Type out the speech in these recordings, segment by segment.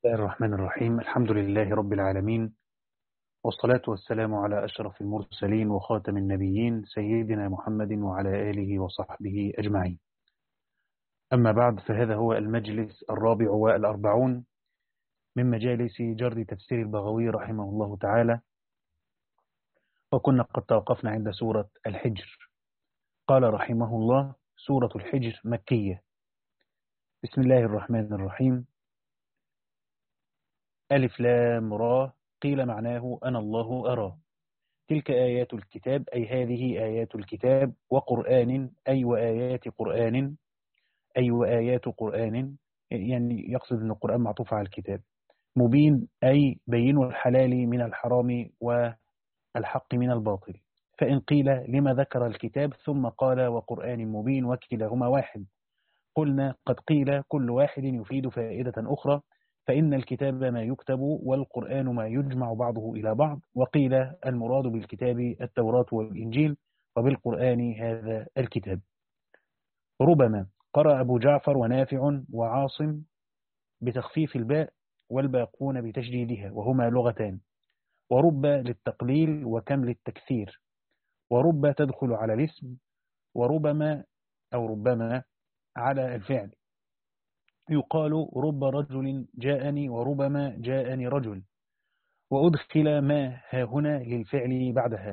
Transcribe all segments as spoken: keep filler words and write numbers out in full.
الله الرحمن الرحيم. الحمد لله رب العالمين، والصلاة والسلام على أشرف المرسلين وخاتم النبيين سيدنا محمد وعلى آله وصحبه أجمعين. أما بعد، فهذا هو المجلس الرابع والأربعون من مجالس جر تفسير البغوي رحمه الله تعالى، وكنا قد توقفنا عند سورة الحجر. قال رحمه الله: سورة الحجر مكية. بسم الله الرحمن الرحيم. ألف لام را، قيل معناه أنا الله أرى. تلك آيات الكتاب، أي هذه آيات الكتاب، وقرآن أي وآيات قرآن أي وآيات قرآن، يعني يقصد أن القرآن معطوف على الكتاب. مبين أي بين الحلال من الحرام والحق من الباطل. فإن قيل لما ذكر الكتاب ثم قال وقرآن مبين وكلاهما واحد، قلنا قد قيل كل واحد يفيد فائدة أخرى، فإن الكتاب ما يكتب والقرآن ما يجمع بعضه إلى بعض. وقيل المراد بالكتاب التوراة والإنجيل، وبالقرآن هذا الكتاب. ربما قرأ أبو جعفر ونافع وعاصم بتخفيف الباء والباقون بتشديدها، وهما لغتان. ورب للتقليل وكم للتكثير، ورب تدخل على الاسم، وربما أو ربما على الفعل. يقال رب رجل جاءني وربما جاءني رجل، وأدخل ما ها هنا للفعل بعدها.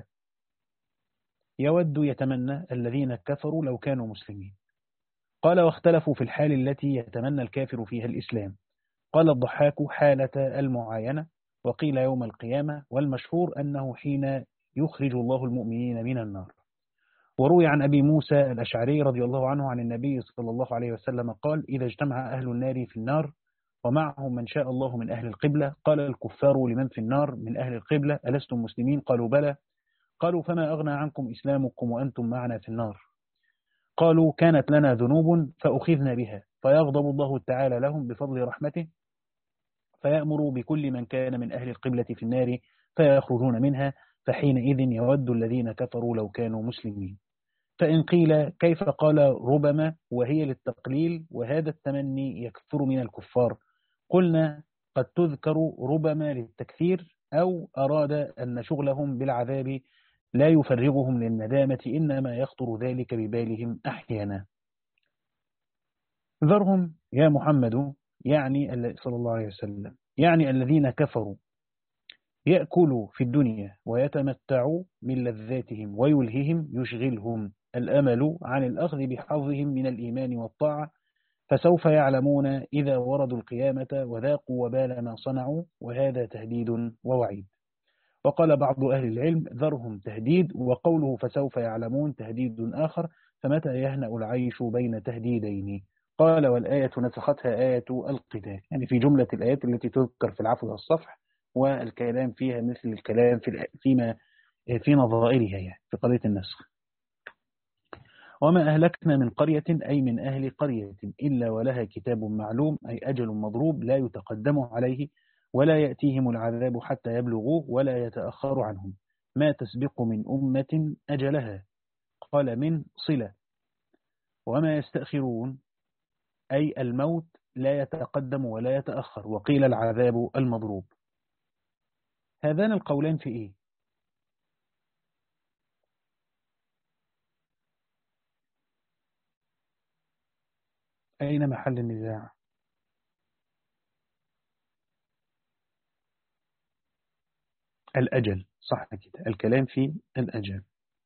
يود يتمنى الذين كفروا لو كانوا مسلمين. قال: واختلفوا في الحال التي يتمنى الكافر فيها الإسلام. قال الضحاك: حالة المعاينة، وقيل يوم القيامة، والمشهور أنه حين يخرج الله المؤمنين من النار. وروي عن أبي موسى الأشعري رضي الله عنه عن النبي صلى الله عليه وسلم قال: إذا اجتمع أهل النار في النار ومعهم من شاء الله من أهل القبلة، قال الكفار لمن في النار من أهل القبلة: ألستم مسلمين؟ قالوا بلى. قالوا: فما أغنى عنكم إسلامكم وأنتم معنا في النار؟ قالوا: كانت لنا ذنوب فأخذنا بها. فيغضب الله تعالى لهم بفضل رحمته، فيأمر بكل من كان من أهل القبلة في النار فيخرجون منها، فحينئذ يود الذين كفروا لو كانوا مسلمين. فإن قيل كيف قال ربما وهي للتقليل وهذا التمني يكثر من الكفار؟ قلنا قد تذكر ربما للتكثير، أو أراد أن شغلهم بالعذاب لا يفرغهم للندامة، إنما يخطر ذلك ببالهم أحيانا. ذرهم يا محمد، يعني صلى الله عليه وسلم، يعني الذين كفروا يأكلوا في الدنيا ويتمتعوا من لذاتهم ويلههم يشغلهم الأمل عن الأخذ بحظهم من الإيمان والطاعة، فسوف يعلمون إذا وردوا القيامة وذاقوا وبال ما صنعوا، وهذا تهديد ووعيد. وقال بعض أهل العلم: ذرهم تهديد، وقوله فسوف يعلمون تهديد آخر، فمتى يهنأ العيش بين تهديدين؟ قال: والآية نسختها آية القتال، يعني في جملة الآيات التي تذكر في العفو والصفح، والكلام فيها مثل الكلام في فيما في نظائرها، يعني في قضية النسخ. وما أهلكنا من قرية، أي من أهل قرية، إلا ولها كتاب معلوم، أي أجل مضروب لا يتقدم عليه، ولا يأتيهم العذاب حتى يبلغوه، ولا يتأخر عنهم، ما تسبق من أمة أجلها. قال: من صلة. وما يستأخرون، أي الموت لا يتقدم ولا يتأخر، وقيل العذاب المضروب. هذان القولان في إيه؟ أين محل النزاع؟ الأجل، صح كده، الكلام في الأجل.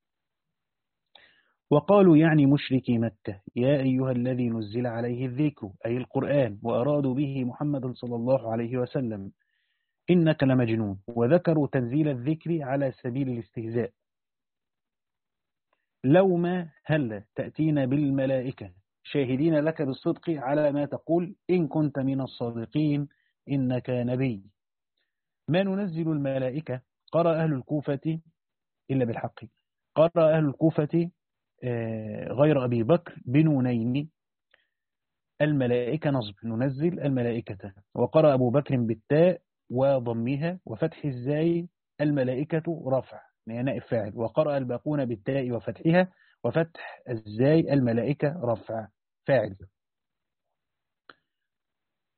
وقالوا يعني مشركي مكة: يا أيها الذي نزل عليه الذكر، أي القرآن، وأرادوا به محمد صلى الله عليه وسلم، إنك لمجنون. وذكروا تنزيل الذكر على سبيل الاستهزاء. لو ما هل تأتينا بالملائكة شاهدين لك بالصدق على ما تقول، إن كنت من الصادقين إنك نبي. ما ننزل الملائكة، قرأ أهل الكوفة إلا بالحق، قرأ أهل الكوفة غير أبي بكر بنونين، الملائكة نصب، ننزل الملائكة. وقرأ أبو بكر بالتاء وضمها وفتح الزاي، الملائكة رفع يعني نائب فاعل. وقرأ الباقون بالتاء وفتحها وفتح الزاي، الملائكة رفع فاعل.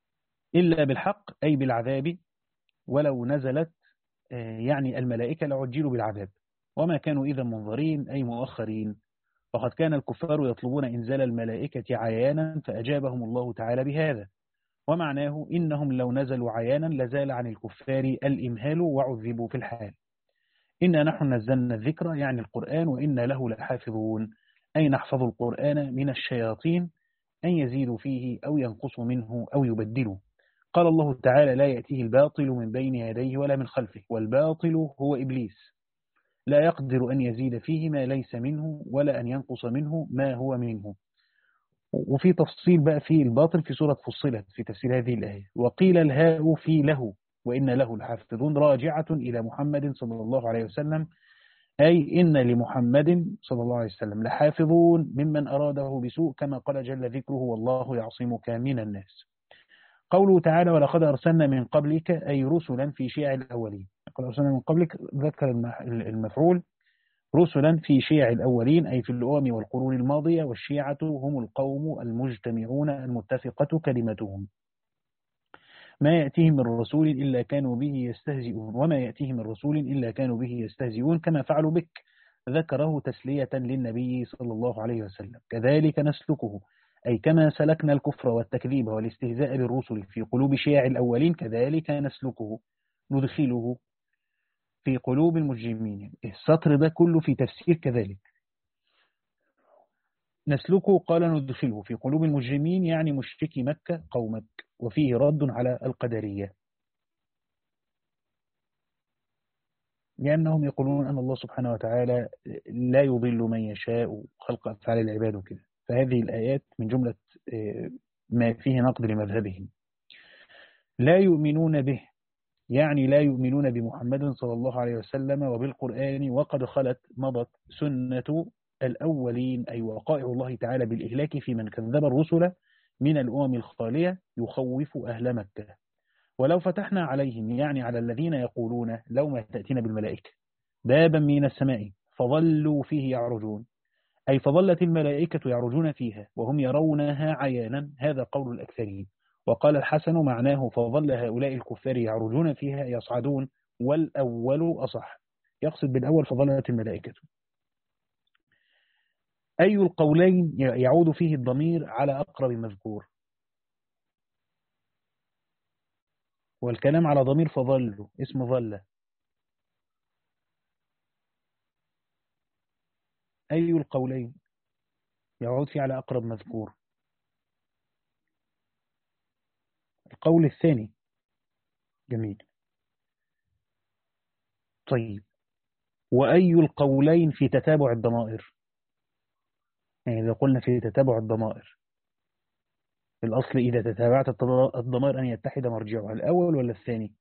إلا بالحق أي بالعذاب، ولو نزلت يعني الملائكة لعجلوا بالعذاب، وما كانوا إذا منظرين أي مؤخرين. وقد كان الكفار يطلبون إنزال الملائكة عيانا فأجابهم الله تعالى بهذا، ومعناه إنهم لو نزلوا عيانا لزال عن الكفار الإمهال وعذبوا في الحال. إنا نحن نزلنا الذكر يعني القرآن وإنا له لحافظون، أي نحفظ القرآن من الشياطين أن يزيدوا فيه أو ينقصوا منه أو يبدلوا. قال الله تعالى لا يأتيه الباطل من بين يديه ولا من خلفه، والباطل هو إبليس، لا يقدر أن يزيد فيه ما ليس منه ولا أن ينقص منه ما هو منه. وفي تفصيل بقى في الباطل في سورة فصلت في تفسير هذه الآية. وقيل الهاء في له وإن له لحافظون راجعة إلى محمد صلى الله عليه وسلم، أي إن لمحمد صلى الله عليه وسلم لحافظون ممن أراده بسوء، كما قال جل ذكره والله يعصمك من الناس. قوله تعالى ولقد أرسلنا من قبلك أي رسلا في شيع الأولين. قد أرسلنا من قبلك ذكر المفعول، رسلا في شيع الأولين أي في الأمم والقرون الماضية، والشيعة هم القوم المجتمعون المتفقة كلمتهم. ما يأتيهم من رسول إلا كانوا به يستهزئون، وما يأتيهم من رسول إلا كانوا به يستهزئون كما فعلوا بك، ذكره تسلية للنبي صلى الله عليه وسلم. كذلك نسلكه أي كما سلكنا الكفر والتكذيب والاستهزاء بالرسل في قلوب شيع الأولين كذلك نسلكه ندخله في قلوب المجرمين. السطر ده كله في تفسير كذلك. نسلكه قال ندخله في قلوب المجرمين يعني مشركي مكة قومك، وفيه رد على القدرية لأنهم يقولون أن الله سبحانه وتعالى لا يضل من يشاء خلق أفعال العباد وكده. فهذه الآيات من جملة ما فيه نقد لمذهبهم. لا يؤمنون به يعني لا يؤمنون بمحمد صلى الله عليه وسلم وبالقرآن، وقد خلت مضت سنة الأولين أي وقائع الله تعالى بالإهلاك في من كذب الرسل من الأمم الخالية يخوف أهل مكة. ولو فتحنا عليهم يعني على الذين يقولون لو ما تأتينا بالملائكة بابا من السماء فظلوا فيه يعرجون، أي فظلت الملائكة يعرجون فيها وهم يرونها عيانا، هذا قول الأكثرين. وقال الحسن معناه فظل هؤلاء الكفار يعرجون فيها يصعدون، والأول أصح، يقصد بالأول فظلت الملائكة. أي القولين يعود فيه الضمير على أقرب مذكور، والكلام على ضمير فظلوا اسم ظل. أي القولين يعود فيه على أقرب مذكور. القول الثاني. جميل. طيب وأي القولين في تتابع الضمائر، يعني إذا قلنا في تتابع الضمائر الأصل إذا تتابعت الضمائر أن يتحد مرجعها، الأول ولا الثاني؟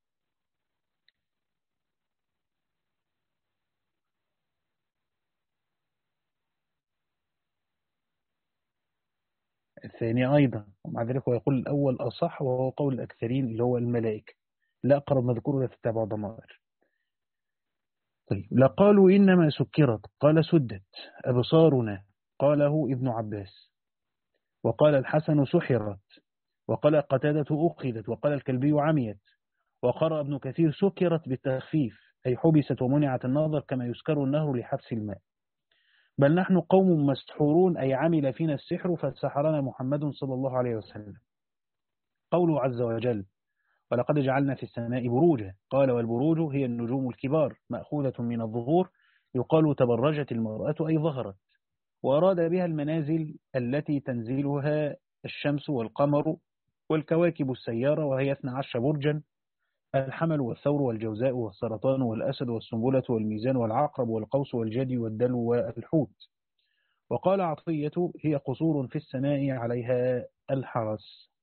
الثاني أيضا، ومع ذلك هو يقول الأول أصح وهو قول الأكثرين اللي هو الملائكة، لا أقرب مذكور ولا تتابع ضمائر. طيب لقالوا إنما سكرت قال سدت أبصارنا قاله ابن عباس، وقال الحسن سحرت، وقال قتادة أخذت، وقال الكلبي عميت، وقرأ ابن كثير سكرت بالتخفيف أي حبست ومنعت النظر كما يسكر النهر لحبس الماء. بل نحن قوم مسحورون أي عمل فينا السحر فسحرنا محمد صلى الله عليه وسلم. قوله عز وجل ولقد جعلنا في السماء بروجا، قال والبروج هي النجوم الكبار مأخوذة من الظهور، يقال تبرجت المرأة أي ظهرت، وأراد بها المنازل التي تنزلها الشمس والقمر والكواكب السيارة، وهي اثنا عشر برجا، الحمل والثور والجوزاء والسرطان والأسد والسنبلة والميزان والعقرب والقوس والجدي والدلو والحوت. وقال عطية هي قصور في السماء عليها الحرس.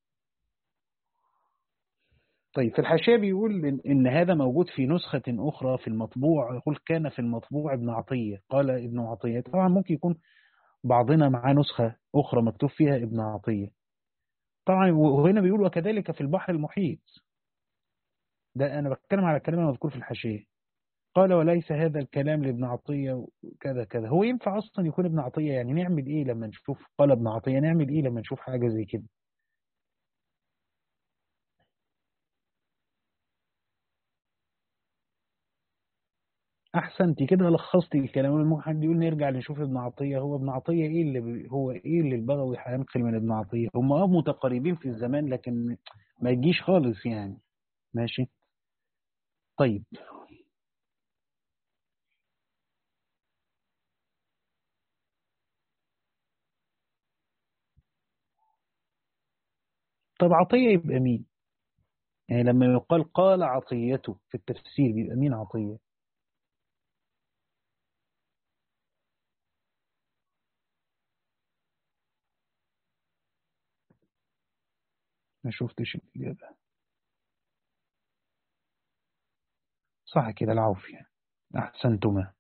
طيب في الحاشية بيقول إن, إن هذا موجود في نسخة أخرى في المطبوع، يقول كان في المطبوع ابن عطية، قال ابن عطية. طبعا ممكن يكون بعضنا معاه نسخة أخرى مكتوب فيها ابن عطية طبعا، وهنا بيقول وكذلك في البحر المحيط. ده أنا بتكلم على الكلام المذكور في الحاشية. قال وليس هذا الكلام لابن عطية كذا كذا. هو ينفع أصلا يكون ابن عطية؟ يعني نعمل إيه لما نشوف قال ابن عطية، نعمل إيه لما نشوف حاجة زي كده؟ أحسنتي كده، لخصتي الكلام. ممكن حد يقول نرجع نشوف ابن عطية. هو ابن عطية إيه اللي بي- هو إيه اللي البغوي هينقل من ابن عطية؟ هم أه متقاربين في الزمان لكن ما يجيش خالص يعني. ماشي. طيب. طب عطية يبقى مين؟ يعني لما يقال قال عطيته في التفسير بيبقى مين عطية؟ ما شفتش الإجابة. صح كده، العوفي يعني. أحسنتما.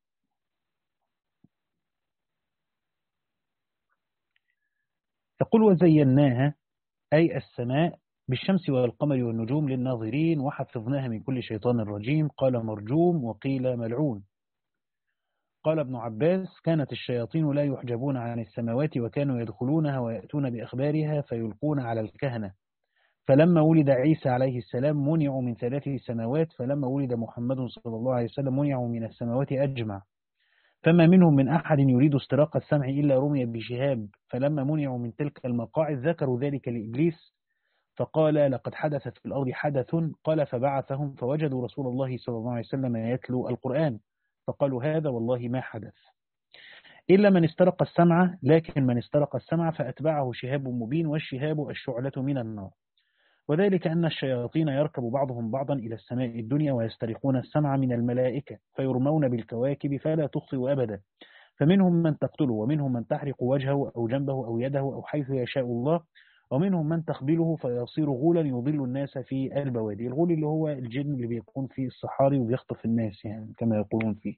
يقول وزيناها أي السماء بالشمس والقمر والنجوم للناظرين وحفظناها من كل شيطان رجيم. قال مرجوم وقيل ملعون. قال ابن عباس كانت الشياطين لا يحجبون عن السماوات وكانوا يدخلونها ويأتون بأخبارها فيلقون على الكهنة. فلما ولد عيسى عليه السلام منعوا من ثلاث سماوات، فلما ولد محمد صلى الله عليه وسلم منعوا من السماوات أجمع. فما منهم من أحد يريد استراق السمع إلا رمي بشهاب. فلما منعوا من تلك المقاعد ذكروا ذلك لإبليس فقال لقد حدث في الأرض حدث. قال فبعثهم فوجدوا رسول الله صلى الله عليه وسلم يتلو القرآن فقالوا هذا والله ما حدث إلا من استرق السمع. لكن من استرق السمع فأتبعه شهاب مبين، والشهاب الشعلة من النار. وذلك أن الشياطين يركب بعضهم بعضا إلى السماء الدنيا ويسترقون السمع من الملائكة فيرمون بالكواكب فلا تخطئ أبدا. فمنهم من تقتله ومنهم من تحرق وجهه أو جنبه أو يده أو حيث يشاء الله، ومنهم من تخبله فيصير غولا يضل الناس في البوادي. الغول اللي هو الجن اللي بيكون في الصحاري وبيخطف الناس يعني كما يقولون فيه.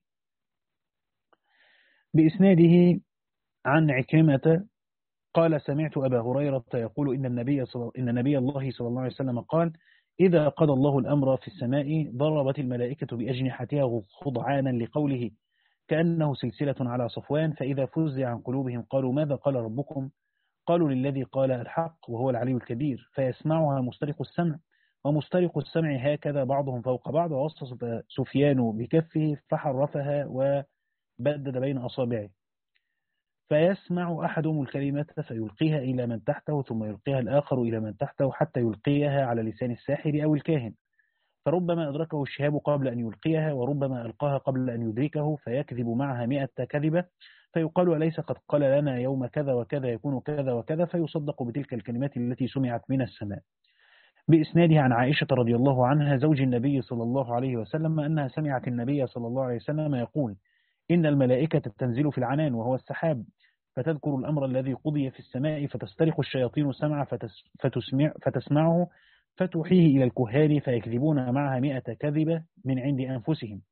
بإسناده عن عكرمة قال سمعت أبا هريرة يقول إن النبي صل... إن نبي الله صلى الله عليه وسلم قال إذا قضى الله الأمر في السماء ضربت الملائكة بأجنحتها خضعانا لقوله كأنه سلسلة على صفوان. فإذا فزع عن قلوبهم قالوا ماذا قال ربكم؟ قالوا للذي قال الحق وهو العلي الكبير. فيسمعها مسترق السمع ومسترق السمع هكذا بعضهم فوق بعض. ووصف سفيان بكفه فحرفها وبدد بين أصابعه. فيسمع أحدهم الكلمة فيلقيها إلى من تحته ثم يلقيها الآخر إلى من تحته حتى يلقيها على لسان الساحر أو الكاهن. فربما أدركه الشهاب قبل أن يلقيها وربما ألقاها قبل أن يدركه فيكذب معها مئة كذبة. فيقال أليس قد قال لنا يوم كذا وكذا يكون كذا وكذا، فيصدق بتلك الكلمات التي سمعت من السماء. بإسناده عن عائشة رضي الله عنها زوج النبي صلى الله عليه وسلم أنها سمعت النبي صلى الله عليه وسلم يقول إن الملائكة تنزل في العنان وهو السحاب فتذكر الأمر الذي قضي في السماء فتسترق الشياطين السمع فتس فتسمع فتسمعه فتوحيه إلى الكهان فيكذبون معها مئة كذبة من عند أنفسهم.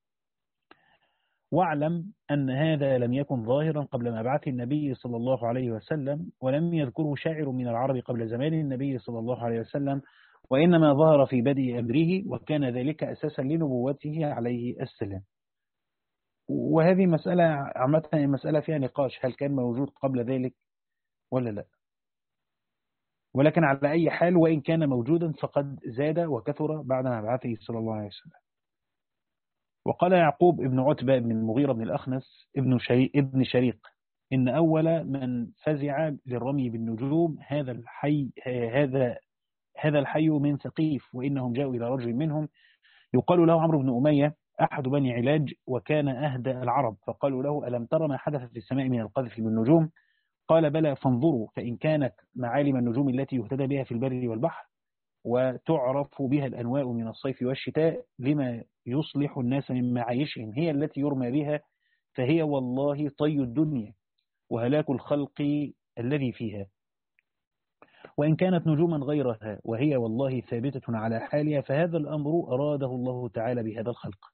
واعلم أن هذا لم يكن ظاهرا قبل مبعث النبي صلى الله عليه وسلم، ولم يذكره شاعر من العرب قبل زمان النبي صلى الله عليه وسلم، وإنما ظهر في بدء أمره وكان ذلك أساسا لنبوته عليه السلام. وهذه مسألة عامة مسألة فيها نقاش هل كان موجود قبل ذلك ولا لا. ولكن على أي حال وإن كان موجودا فقد زاد وكثر بعد مبعثه صلى الله عليه وسلم. وقال يعقوب ابن عتبة بن المغيرة بن الأخنس ابن شريق, ابن شريق إن أول من فزع للرمي بالنجوم هذا الحي هذا هذا الحي من ثقيف، وإنهم جاءوا إلى رجل منهم يقال له عمرو بن أمية أحد بني علاج وكان أهدى العرب. فقالوا له ألم ترى ما حدث في السماء من القذف بالنجوم؟ قال بلى فانظروا فإن كانت معالم النجوم التي يهتدى بها في البر والبحر وتعرف بها الأنواء من الصيف والشتاء لما يصلح الناس من معايشهم هي التي يرمى بها فهي والله طي الدنيا وهلاك الخلق الذي فيها. وإن كانت نجوما غيرها وهي والله ثابتة على حالها فهذا الأمر أراده الله تعالى بهذا الخلق.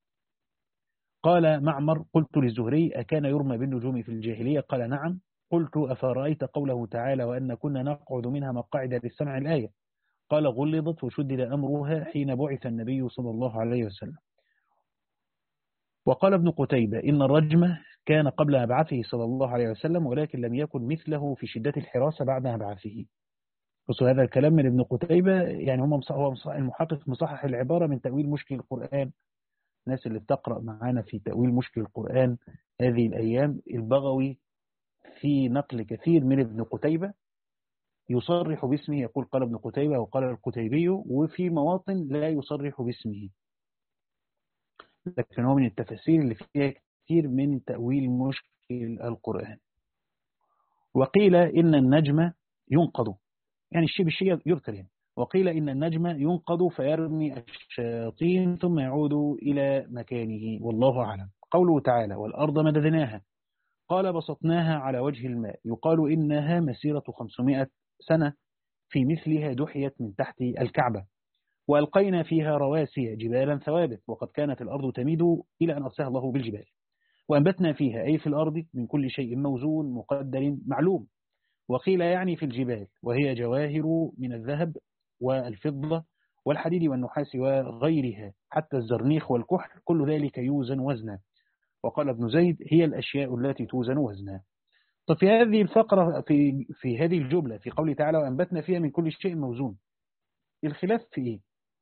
قال معمر قلت للزهري أكان يرمى بالنجوم في الجاهلية؟ قال نعم. قلت أفرأيت قوله تعالى وأن كنا نقعد منها مقاعد للسمع الآية؟ قال غلظت وشدد أمرها حين بعث النبي صلى الله عليه وسلم. وقال ابن قتيبة إن الرجم كان قبل مبعثه صلى الله عليه وسلم ولكن لم يكن مثله في شدة الحراسة بعد مبعثه. بصوا هذا الكلام من ابن قتيبة يعني هم هو المحقق مصحح العبارة من تأويل مشكل القرآن الناس اللي بتقرأ معانا في تأويل مشكل القرآن هذه الأيام، البغوي في نقل كثير من ابن قتيبة يصرح باسمه، يقول قال ابن قتيبة وقال القتيبي، وفي مواطن لا يصرح باسمه، لكن هو من التفاسير اللي فيها كثير من تأويل مشكل القرآن. وقيل إن النجم ينقض، يعني الشيء بالشيء يذكر هنا. وقيل إن النجم ينقض فيرمي الشياطين ثم يعود إلى مكانه، والله أعلم. قوله تعالى والأرض مددناها قال بسطناها على وجه الماء، يقال إنها مسيرة خمسمائة سنة، في مثلها دحيت من تحت الكعبة، وألقينا فيها رواسي جبالا ثوابت، وقد كانت الأرض تميد إلى أن أرساها الله بالجبال، وأنبتنا فيها أي في الأرض من كل شيء موزون مقدر معلوم. وقيل يعني في الجبال، وهي جواهر من الذهب والفضة والحديد والنحاس وغيرها، حتى الزرنيخ والكحل، كل ذلك يوزن وزنا. وقال ابن زيد هي الأشياء التي توزن وزنا. طب في هذه الفقرة، في في هذه الجملة في قوله تعالى وأنبتنا فيها من كل شيء موزون، الخلاف في إيه؟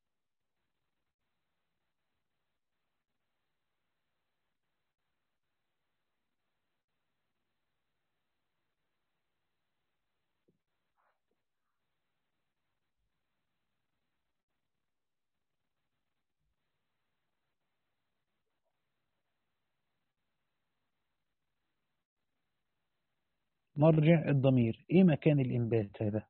مرجع الضمير، إيه مكان الإنبات هذا؟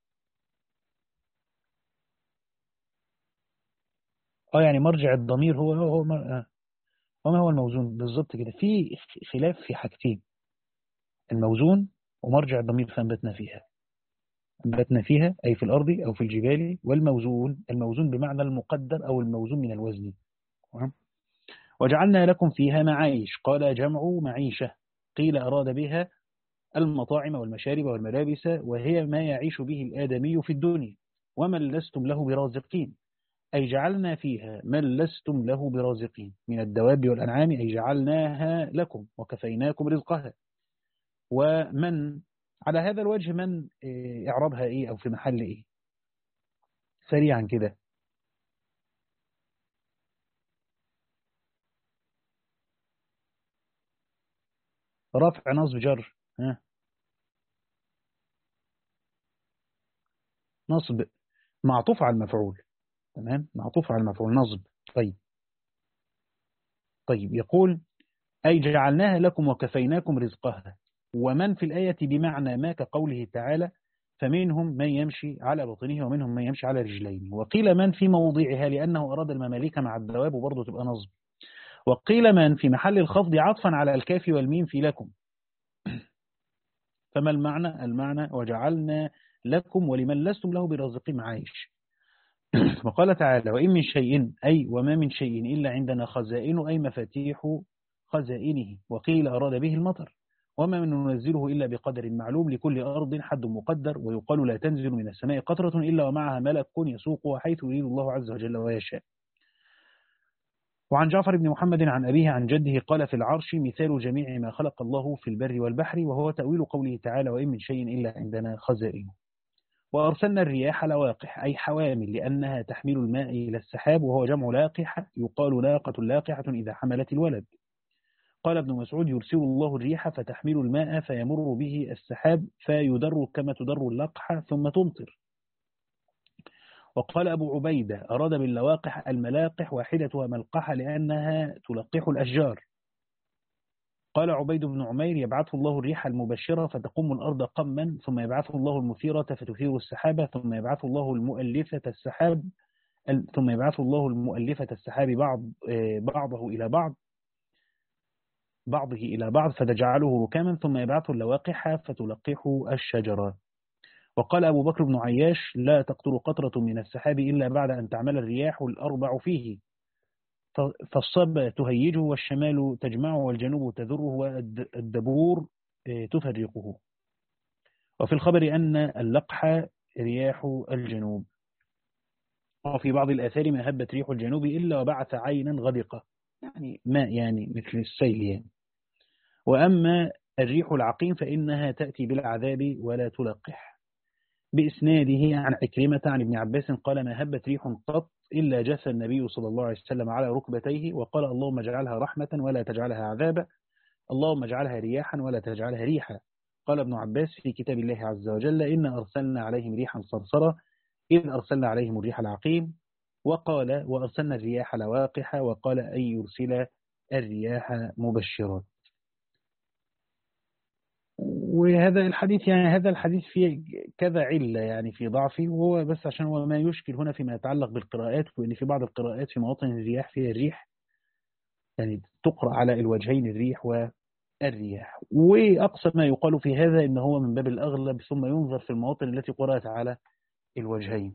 آه يعني مرجع الضمير هو هو هو, آه. وما هو الموزون بالضبط كده؟ في خلاف في حاجتين، الموزون ومرجع الضمير فأنبتنا فيها. أنبتنا فيها أي في الأرض أو في الجبال، والموزون الموزون بمعنى المقدر أو الموزون من الوزن. وجعلنا لكم فيها معايش، قال جمع معيشة، قيل أراد بها المطاعم والمشارب والملابس، وهي ما يعيش به الآدمي في الدنيا. ومن لستم له برازقين، أي جعلنا فيها من لستم له برازقين من الدواب والأنعام، أي جعلناها لكم وكفيناكم رزقها. ومن على هذا الوجه من إعرابها إيه أو في محل إيه؟ سريعا كده. رفع نصب جر، ها نصب معطوف على المفعول، تمام، معطوف على المفعول نصب. طيب طيب يقول أي جعلناها لكم وكفيناكم رزقها. ومن في الآية بمعنى ما كقوله تعالى فمنهم من يمشي على بطنه ومنهم من يمشي على رجلين. وقيل من في موضعها لأنه أراد المماليك مع الدواب، وبرضه تبقى نصب. وقيل من في محل الخفض عطفا على الكاف والميم في لكم. فما المعنى؟ المعنى وجعلنا لكم ولمن لستم له برازقين معايش. وقال تعالى وإن من شيء، أي وما من شيء إلا عندنا خزائن، أي مفاتيح خزائنه. وقيل أراد به المطر. وما من ننزله إلا بقدر معلوم، لكل أرض حد مقدر. ويقال لا تنزل من السماء قطرة إلا ومعها ملك يسوقها حيث يريد الله عز وجل ويشاء. وعن جعفر بن محمد عن أبيه عن جده قال في العرش مثال جميع ما خلق الله في البر والبحر، وهو تأويل قوله تعالى وإن من شيء إلا عندنا خزائنه. وأرسلنا الرياح لواقح، أي حوامل، لأنها تحمل الماء إلى السحاب، وهو جمع لاقحة، يقال لاقة لاقحة إذا حملت الولد. قال ابن مسعود يرسل الله الريح فتحمل الماء فيمر به السحاب فيدر كما تدر اللقحة ثم تمطر. وقال أبو عبيدة أراد باللواقح الملاقح، واحدتها ملقحة لأنها تلقح الأشجار. قال عبيد بن عمير يبعث الله الريح المبشرة فتقوم الأرض قما، ثم يبعث الله المثيرة فتثير السحابة، ثم يبعث الله المؤلفة السحاب ثم يبعث الله المؤلفة السحاب بعض بعضه إلى بعض بعضه إلى بعض فتجعله ركاما، ثم يبعث اللواقح فتلقح الشجرة. وقال أبو بكر بن عياش لا تقطر قطرة من السحاب إلا بعد أن تعمل الرياح الأربع فيه، فالصب تهيجه والشمال تجمعه والجنوب تذره والدبور تفرقه. وفي الخبر أن اللقح رياح الجنوب. وفي بعض الآثار ما هبت ريح الجنوب إلا وبعث عينا غدقة، يعني ماء يعني مثل السيل يعني. وأما الريح العقيم فإنها تأتي بالعذاب ولا تلقح. بإسناده عن عكرمة عن ابن عباس قال ما هبت ريح قط إلا جثى النبي صلى الله عليه وسلم على ركبتيه وقال اللهم اجعلها رحمة ولا تجعلها عذابا، اللهم اجعلها رياحا ولا تجعلها ريحا. قال ابن عباس في كتاب الله عز وجل إن أرسلنا عليهم ريحا صرصرا إذ أرسلنا عليهم الريح العقيم، وقال وأرسلنا الرياح لواقح، وقال أن يرسل الرياح مبشرات. وهذا الحديث يعني هذا الحديث فيه كذا علة يعني في ضعفه، وهو بس عشان هو ما يشكل هنا فيما يتعلق بالقراءات، وإن في بعض القراءات في مواطن الرياح فيها الريح يعني تقرأ على الوجهين الريح والرياح، وأقصى ما يقال في هذا إن هو من باب الأغلب، ثم ينظر في المواطن التي قرأت على الوجهين.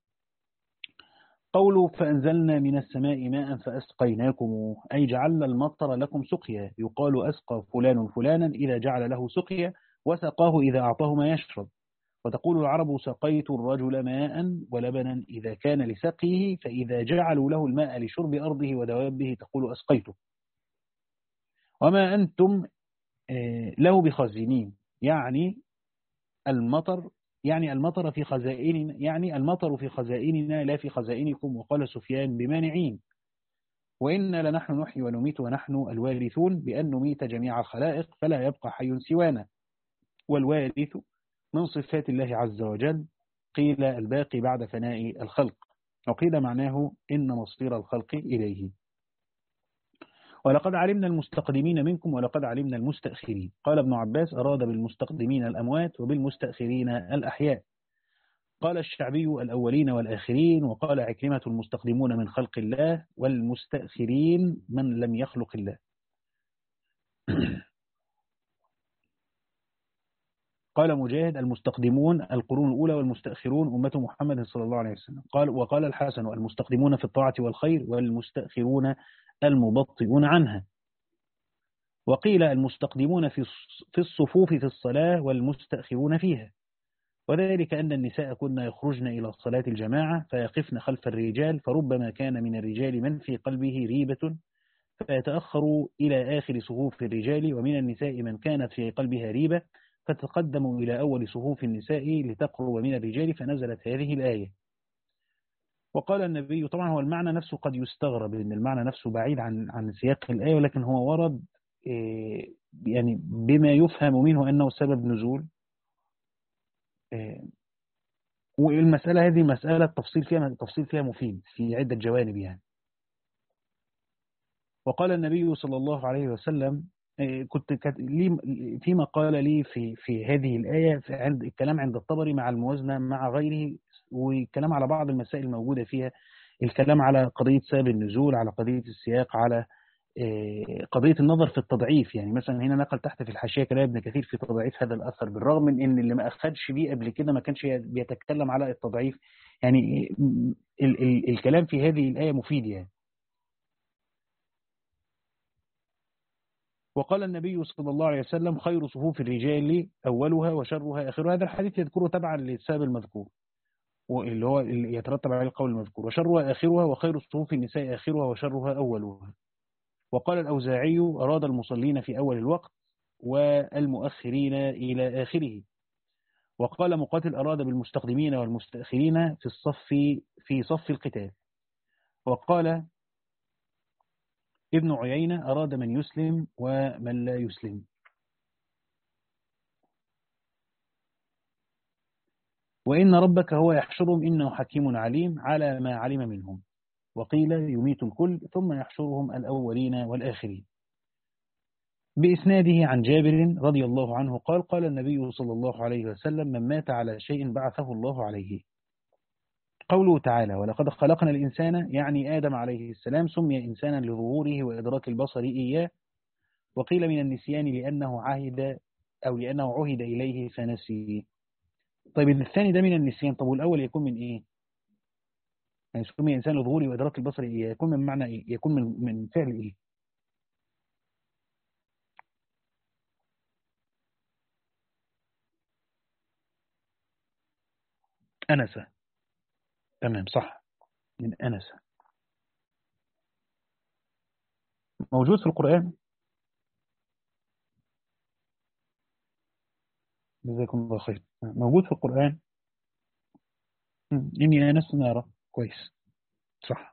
قوله فأنزلنا من السماء ماء فأسقيناكم أي جعلنا المطر لكم سقيا، يقال أسقى فلان فلانا إذا جعل له سقيا، وسقاه إذا أعطاه ما يشرب. وتقول العرب سقيت الرجل ماء ولبنا إذا كان لسقيه، فإذا جعلوا له الماء لشرب أرضه ودوابه تقول أسقيته. وما أنتم له بخزينين يعني المطر يعني المطر في خزائننا يعني المطر في خزائننا لا في خزائنكم. وقال سفيان بمانعين، وإنا لنحن نحيي ونميت ونحن الوارثون بأن نميت جميع الخلائق فلا يبقى حي سوانا. والوارث من صفات الله عز وجل، قيل الباقي بعد فناء الخلق، وقيل معناه إن مصير الخلق إليه. ولقد علمنا المستقدمين منكم ولقد علمنا المستأخرين. قال ابن عباس أراد بالمستقدمين الأموات وبالمستأخرين الأحياء. قال الشعبي الأولين والآخرين. وقال عكرمة المستقدمون من خلق الله والمستأخرين من لم يخلق الله. قال مجاهد المستقدمون القرون الأولى والمستأخرون أمة محمد صلى الله عليه وسلم. قال وقال الحسن المستقدمون في الطاعة والخير والمستأخرون المبطئون عنها. وقيل المستقدمون في في الصفوف في الصلاة والمستأخرون فيها، وذلك أن النساء كنا يخرجن إلى صلاة الجماعة فيقفن خلف الرجال، فربما كان من الرجال من في قلبه ريبة فيتأخر إلى آخر صفوف الرجال، ومن النساء من كانت في قلبها ريبة فتقدموا إلى أول صفوف النساء لتقرب من الرجال، فنزلت هذه الآية. وقال النبي طبعا هو المعنى نفسه قد يستغرب لأن المعنى نفسه بعيد عن عن سياق الآية، ولكن هو ورد يعني بما يفهم منه أنه سبب نزول. والمسألة هذه مسألة تفصيل فيها تفصيل فيها مفيد في عدة جوانب يعني. وقال النبي صلى الله عليه وسلم كنت لي فيما قال لي في في هذه الآية في عند الكلام عند الطبري مع الموازنة مع غيره، والكلام على بعض المسائل الموجودة فيها، الكلام على قضية سبب النزول، على قضية السياق، على قضية النظر في التضعيف. يعني مثلا هنا نقل تحت في الحاشية كلام ابن كثير في تضعيف هذا الأثر، بالرغم من ان اللي ما أخدش بيه قبل كده ما كانش بيتكلم على التضعيف. يعني ال ال الكلام في هذه الآية مفيد يعني. وقال النبي صلى الله عليه وسلم خير صفوف الرجال أولها وشرها آخرها. هذا الحديث يذكره تبعا للسبب المذكور واللي هو اللي يترتب عليه القول المذكور، وشرها آخرها وخير صفوف النساء آخرها وشرها أولها. وقال الأوزاعي أراد المصلين في أول الوقت والمؤخرين إلى آخره. وقال مقاتل أراد بالمستقدمين والمستأخرين في الصف في صف القتال. وقال ابن عيينة أراد من يسلم ومن لا يسلم. وإن ربك هو يحشرهم إنه حكيم عليم على ما علم منهم. وقيل يميت الكل ثم يحشرهم الأولين والآخرين. بإسناده عن جابر رضي الله عنه قال قال النبي صلى الله عليه وسلم من مات على شيء بعثه الله عليه. قوله تعالى ولقد خلقنا الإنسان يعني آدم عليه السلام سمي إنسانا لظهوره وإدراك البصر إياه. وقيل من النسيان لأنه عهد أو لأنه عهد إليه فنسي. طيب الثاني ده من النسيان، طب والأول يكون من إيه؟ يعني سمي إنسان لظهوره وإدراك البصر إياه يكون من معنى إيه؟ يكون من من فعل إيه؟ أنسة. تمام صح، من أنسة. موجود في القرآن. جزاكم الله خير. موجود في القرآن. مم. إني آنست نارا، كويس، صح.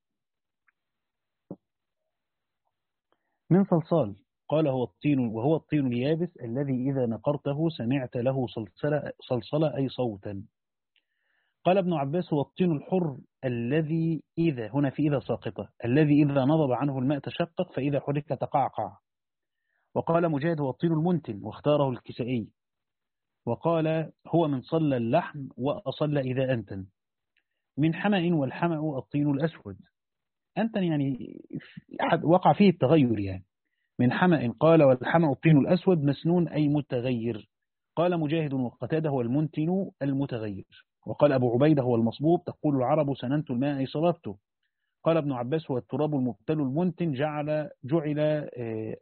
من صلصال، قال هو الطين، وهو الطين اليابس الذي إذا نقرته سمعت له صلصلة صلصلة أي صوتا. قال ابن عباس هو الطين الحر الذي إذا، هنا في إذا ساقطة، الذي إذا نضب عنه الماء تشقق فإذا حرك تقعقع. وقال مجاهد هو الطين المنتن، واختاره الكسائي. وقال هو من صلى اللحم وأصل إذا أنتن. من حمأ، والحمأ الطين الأسود. أنتن يعني وقع فيه التغير يعني. من حمأ، قال والحمأ الطين الأسود مسنون أي متغير. قال مجاهد وقتاده هو المنتن المتغير. وقال أبو عبيدة هو المصبوب، تقول العرب سننت الماء أي صببته. قال ابن عباس هو التراب المبتل المنتن، جعل جعل آه،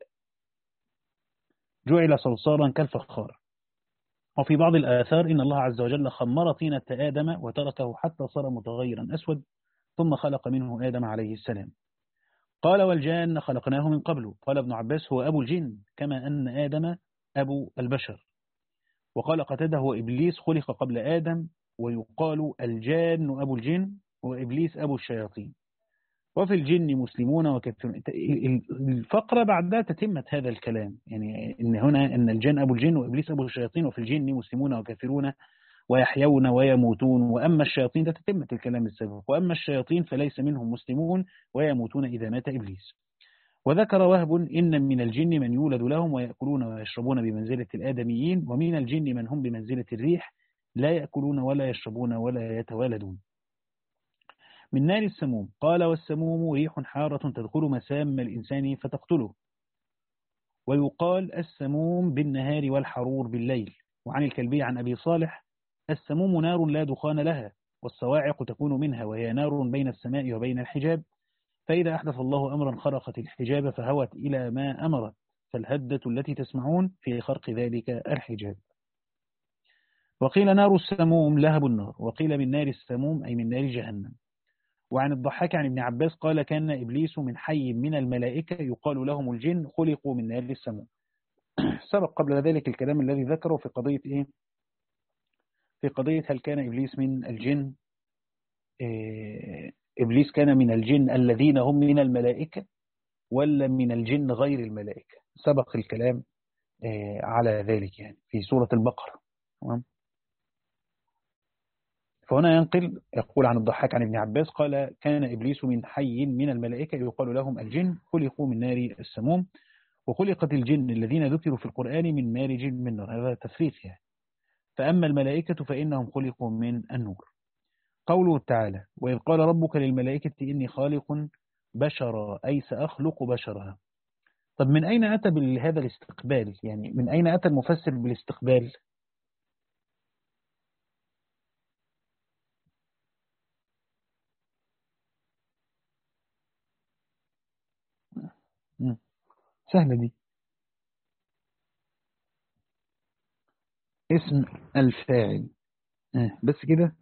جعل صلصالا كالفخار. وفي بعض الآثار إن الله عز وجل خمر طينة آدم وتركه حتى صار متغيرا أسود، ثم خلق منه آدم عليه السلام. قال والجان خلقناه من قبل. قال ابن عباس هو أبو الجن، كما أن آدم أبو البشر. وقال قتاده هو إبليس خلق قبل آدم، ويقال الجان أبو الجن وإبليس أبو الشياطين. وفي الجن مسلمون وكافرون. الفقرة بعدها تتمة هذا الكلام، يعني إن هنا أن الجن أبو الجن وإبليس أبو الشياطين، وفي الجن مسلمون وكافرون ويحيون ويموتون. وأما الشياطين، ده تتمة الكلام السابق، وأما الشياطين فليس منهم مسلمون ويموتون إذا مات إبليس. وذكر وهب إن من الجن من يولد لهم ويأكلون ويشربون بمنزلة الآدميين، ومن الجن من هم بمنزلة الريح لا يأكلون ولا يشربون ولا يتوالدون. من نار السموم، قال والسموم ريح حارة تدخل مسام الإنسان فتقتله. ويقال السموم بالنهار والحرور بالليل. وعن الكلبي عن أبي صالح السموم نار لا دخان لها، والصواعق تكون منها، وهي نار بين السماء وبين الحجاب، فإذا أحدث الله أمرا خرقت الحجاب فهوت إلى ما أمرت، فالهدة التي تسمعون في خرق ذلك الحجاب. وقيل نار السموم لهب النار، وقيل من نار السموم أي من نار جهنم. وعن الضحاك عن ابن عباس قال كان إبليس من حي من الملائكة يقال لهم الجن خلقوا من نار السموم. سبق قبل ذلك الكلام الذي ذكره في قضية إيه؟ في قضية هل كان إبليس من الجن؟ إيه، إبليس كان من الجن الذين هم من الملائكة ولا من الجن غير الملائكة؟ سبق الكلام إيه على ذلك يعني في سورة البقرة. تمام؟ فهنا ينقل يقول عن الضحاك عن ابن عباس قال كان إبليس من حي من الملائكة يقال لهم الجن خلقوا من نار السموم. وخلقت الجن الذين ذكروا في القرآن من مارج من نار، هذا تفريق يعني. فأما الملائكة فإنهم خلقوا من النور. قوله تعالى وإذ قال ربك للملائكة إني خالق بشرا أي سأخلق بشرا. طب من أين أتى بهذا الاستقبال؟ يعني من أين أتى المفسر بالاستقبال؟ مم. سهلة دي. اسم الفاعل. آه. بس كده.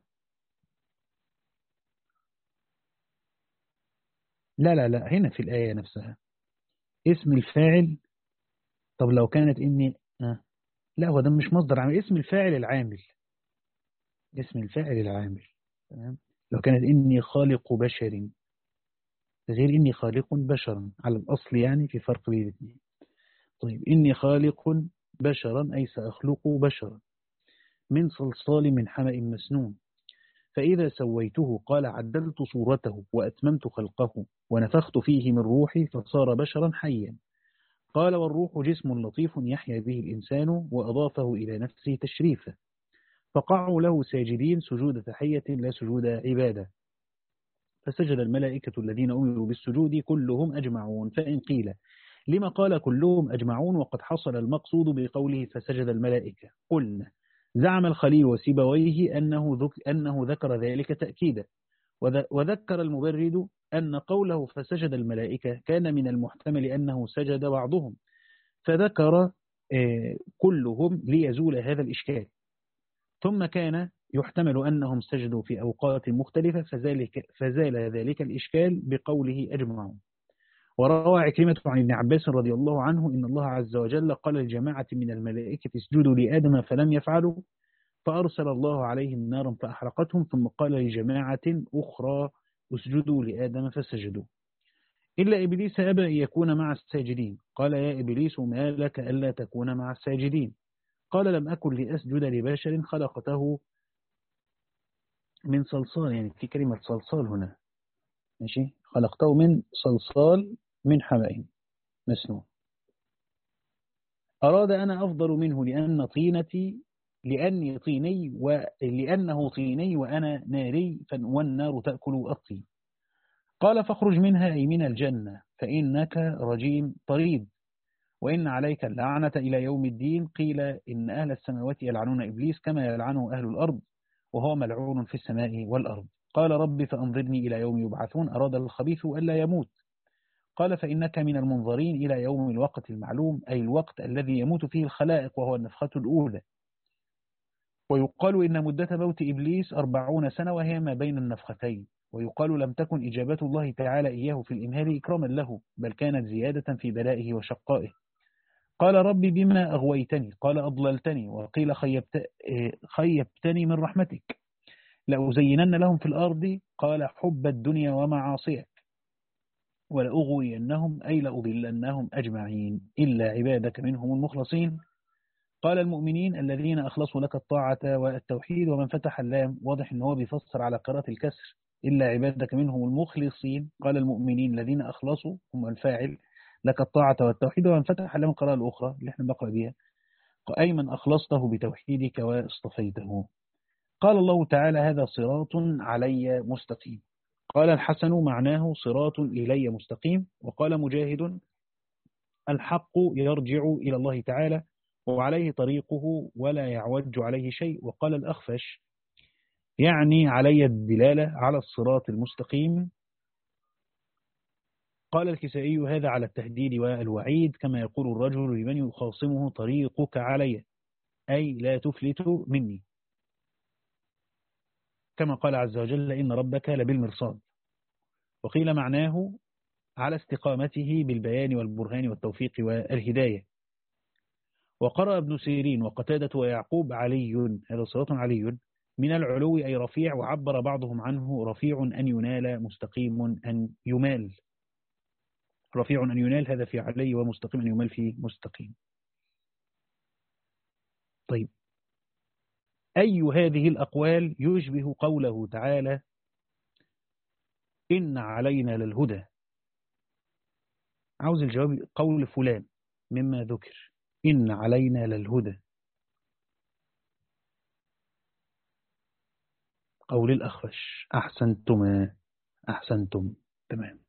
لا لا لا، هنا في الآية نفسها اسم الفاعل. طب لو كانت إني آه. لا، هو ده مش مصدر عامل، اسم الفاعل العامل. اسم الفاعل العامل. تمام. لو كانت إني خالق بشر غير إني خالق بشرا على الأصل، يعني في فرق بين الاثنين. طيب إني خالق بشرا أي سأخلق بشرا من صلصال من حمأ مسنون، فإذا سويته قال عدلت صورته وأتممت خلقه ونفخت فيه من روحي فصار بشرا حيا. قال والروح جسم لطيف يحيا به الإنسان، وأضافه إلى نفسه تشريفا، فقعوا له ساجدين سجود تحية لا سجود عبادة، فسجد الملائكة الذين أمروا بالسجود كلهم أجمعون. فإن قيل لما قال كلهم أجمعون وقد حصل المقصود بقوله فسجد الملائكة؟ قلنا زعم الخليل وسيبويه أنه, ذك أنه ذكر ذلك تأكيدا، وذكر المبرد أن قوله فسجد الملائكة كان من المحتمل أنه سجد بعضهم، فذكر كلهم ليزول هذا الإشكال. ثم كان يحتمل أنهم سجدوا في أوقات مختلفة فذلك فزال ذلك الإشكال بقوله أجمعون. وروى عكرمة عن ابن عباس رضي الله عنه إن الله عز وجل قال لجماعة من الملائكة اسجدوا لآدم فلم يفعلوا، فأرسل الله عليهم نارا فأحرقتهم، ثم قال لجماعة أخرى اسجدوا لآدم فسجدوا إلا إبليس أبى أن يكون مع الساجدين. قال يا إبليس ما لك ألا تكون مع الساجدين؟ قال لم أكن لأسجد لبشر خلقته من صلصال، يعني في كلمة صلصال هنا، ماشي، خلقته من صلصال من حمأ مسنون. أراد أنا أفضل منه لأن طينتي لأني طيني ولأنه طيني وأنا ناري والنار تأكل الطين. قال فاخرج منها أي من الجنة فإنك رجيم طريد وإن عليك اللعنة إلى يوم الدين. قيل إن أهل السماوات يلعنون إبليس كما يلعنه أهل الأرض وهو ملعون في السماء والأرض. قال رب فأنظرني إلى يوم يبعثون. أراد الخبيث ألا يموت. قال فإنك من المنظرين إلى يوم الوقت المعلوم، أي الوقت الذي يموت فيه الخلائق وهو النفخة الأولى. ويقال إن مدة موت إبليس أربعون سنة وهي ما بين النفختين. ويقال لم تكن إجابة الله تعالى إياه في الإمهال إكراما له، بل كانت زيادة في بلائه وشقائه. قال رب بما أغويتني؟ قال أضللتني. وقيل خيبت خيبتني من رحمتك. لأزينن لهم في الأرض. قال حب الدنيا ومعاصيك. ولأغوينهم أي لأضلنهم أجمعين إلا عبادك منهم المخلصين. قال المؤمنين الذين أخلصوا لك الطاعة والتوحيد. ومن فتح اللام واضح أنه بيفسر على قراءة الكسر إلا عبادك منهم المخلصين. قال المؤمنين الذين أخلصوا هم الفاعل لك الطاعة والتوحيد. ومن فتح اللام القراءة الأخرى اللي احنا بنقرأ بها أي من أخلصته بتوحيدك واصطفيته. قال الله تعالى هذا صراط علي مستقيم. قال الحسن معناه صراط إلي مستقيم. وقال مجاهد الحق يرجع إلى الله تعالى وعليه طريقه ولا يعوج عليه شيء. وقال الأخفش يعني علي الدلالة على الصراط المستقيم. قال الكسائي هذا على التهديد والوعيد كما يقول الرجل لمن يخاصمه طريقك علي أي لا تفلت مني، كما قال عز وجل إن ربك لبالمرصاد. وقيل معناه على استقامته بالبيان والبرهان والتوفيق والهداية. وقرأ ابن سيرين وقتادة ويعقوب علي هذا صراط علي من العلو أي رفيع. وعبر بعضهم عنه رفيع أن ينال مستقيم أن يمال. رفيع أن ينال هذا في علي ومستقيم أن يمال في مستقيم. طيب أي هذه الأقوال يشبه قوله تعالى إن علينا للهدى؟ عاوز الجواب قول فلان مما ذكر إن علينا للهدى. قول الأخفش أحسنتما أحسنتم تمام.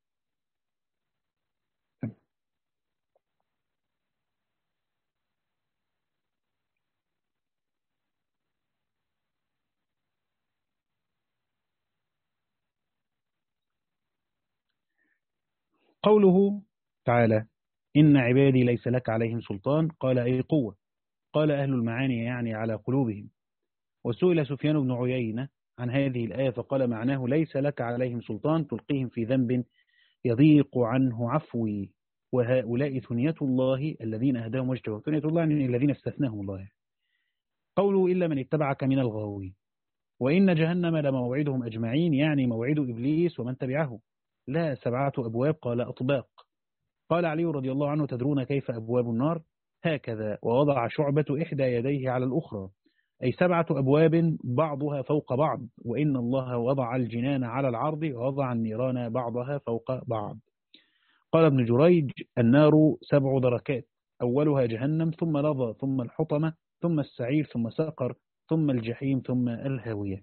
قوله تعالى إن عبادي ليس لك عليهم سلطان. قال أي قوة. قال أهل المعاني يعني على قلوبهم. وسئل سفيان بن عيينة عن هذه الآية فقال معناه ليس لك عليهم سلطان تلقيهم في ذنب يضيق عنه عفوي وهؤلاء ثنية الله الذين أهداهم وجهه. ثنية الله يعني الذين استثناهم الله. قوله إلا من اتبعك من الغاوين. وإن جهنم لموعدهم أجمعين يعني موعد إبليس ومن تبعه. لا سبعة أبواب قال أطباق. قال علي رضي الله عنه تدرون كيف أبواب النار؟ هكذا ووضع شعبة إحدى يديه على الأخرى أي سبعة أبواب بعضها فوق بعض. وإن الله وضع الجنان على العرض ووضع النيران بعضها فوق بعض. قال ابن جريج النار سبع دركات أولها جهنم ثم لظى ثم الحطمة ثم السعير ثم سقر ثم الجحيم ثم الهاوية.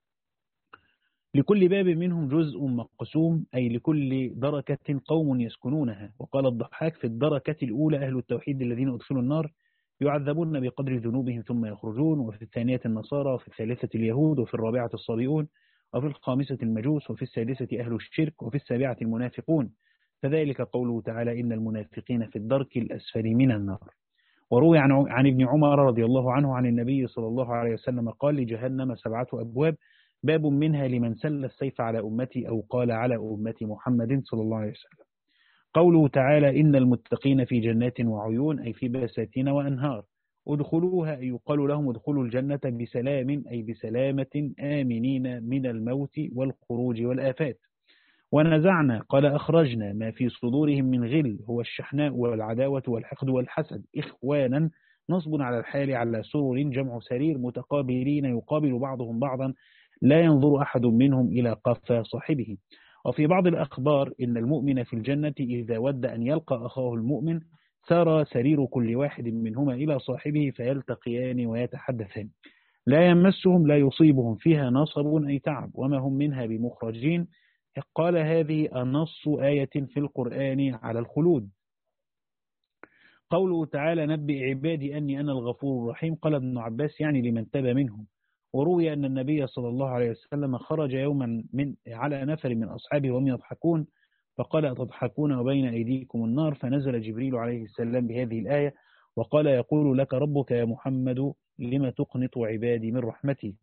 لكل باب منهم جزء مقسوم أي لكل دركة قوم يسكنونها. وقال الضحاك في الدركة الأولى أهل التوحيد الذين أدخلوا النار يعذبون بقدر ذنوبهم ثم يخرجون. وفي الثانية النصارى وفي الثالثة اليهود وفي الرابعة الصابئون وفي الخامسة المجوس وفي السادسة أهل الشرك وفي السابعة المنافقون. فذلك قوله تعالى إن المنافقين في الدرك الأسفل من النار. وروي عن عن ابن عمر رضي الله عنه عن النبي صلى الله عليه وسلم قال لجهنم سبعة أبواب باب منها لمن سل السيف على أمتي أو قال على أمة محمد صلى الله عليه وسلم. قوله تعالى إن المتقين في جنات وعيون أي في بساتين وأنهار. ادخلوها أي يقال لهم ادخلوا الجنة بسلام أي بسلامة آمنين من الموت والخروج والآفات. ونزعنا قال أخرجنا ما في صدورهم من غل هو الشحناء والعداوة والحقد والحسد إخوانا نصب على الحال على سرر جمع سرير متقابلين يقابل بعضهم بعضا لا ينظر أحد منهم إلى قفا صاحبه. وفي بعض الأخبار إن المؤمن في الجنة إذا ود أن يلقى أخاه المؤمن سار سرير كل واحد منهما إلى صاحبه فيلتقيان ويتحدثان لا يمسهم لا يصيبهم فيها نصب أي تعب وما هم منها بمخرجين. قال هذه النص آية في القرآن على الخلود. قوله تعالى نبئ عبادي أني أنا الغفور الرحيم قال ابن عباس يعني لمن تاب منهم. وروي أن النبي صلى الله عليه وسلم خرج يوما من على نفر من أصحابه وهم يضحكون فقال أتضحكون وبين أيديكم النار فنزل جبريل عليه السلام بهذه الآية وقال يقول لك ربك يا محمد لما تقنط عبادي من رحمتي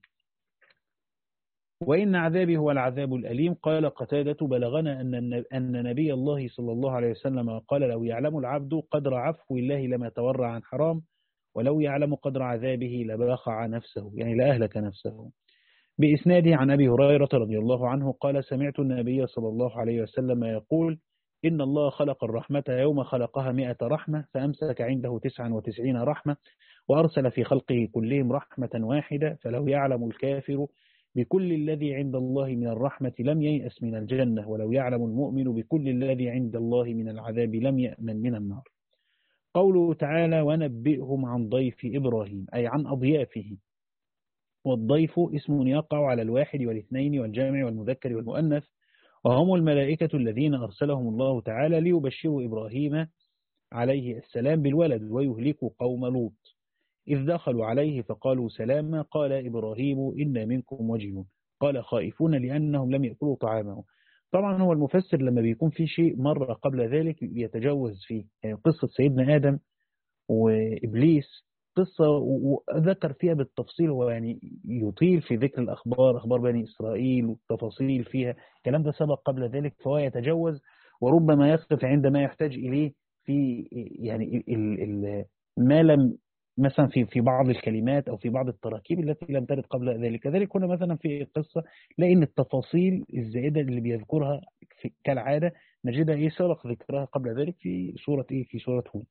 وإن عذابي هو العذاب الأليم. قال قتادة بلغنا أن أن نبي الله صلى الله عليه وسلم قال لو يعلم العبد قدر عفو الله لما تورع عن حرام ولو يعلم قدر عذابه لباخع نفسه يعني لأهلك نفسه. بإسناده عن أبي هريرة رضي الله عنه قال سمعت النبي صلى الله عليه وسلم يقول إن الله خلق الرحمة يوم خلقها مئة رحمة فأمسك عنده تسعا وتسعين رحمة وأرسل في خلقه كلهم رحمة واحدة فلو يعلم الكافر بكل الذي عند الله من الرحمة لم ييأس من الجنة ولو يعلم المؤمن بكل الذي عند الله من العذاب لم يأمن من النار. قوله تعالى ونبئهم عن ضيف إبراهيم أي عن أضيافه والضيف اسم يقع على الواحد والاثنين والجامع والمذكر والمؤنث وهم الملائكة الذين أرسلهم الله تعالى ليبشروا إبراهيم عليه السلام بالولد ويهلكوا قوم لوط إذ دخلوا عليه فقالوا سلاما قال إبراهيم إنا منكم وجلون قال خائفون لأنهم لم يأكلوا طعامه. طبعا هو المفسر لما بيكون في شيء مرة قبل ذلك يتجوز فيه يعني قصة سيدنا آدم وإبليس قصة وذكر فيها بالتفصيل هو يعني يطيل في ذكر الأخبار أخبار بني إسرائيل والتفاصيل فيها الكلام ده سبق قبل ذلك فهو يتجوز وربما يقف عندما يحتاج إليه في يعني ال ال ما لم مثلا في في بعض الكلمات أو في بعض التراكيب التي لم ترد قبل ذلك. كذلك هنا مثلا في القصة لأن التفاصيل الزائدة اللي بيذكرها كالعادة نجدها إيه سبق ذكرها قبل ذلك في سورة إيه في سورة هود.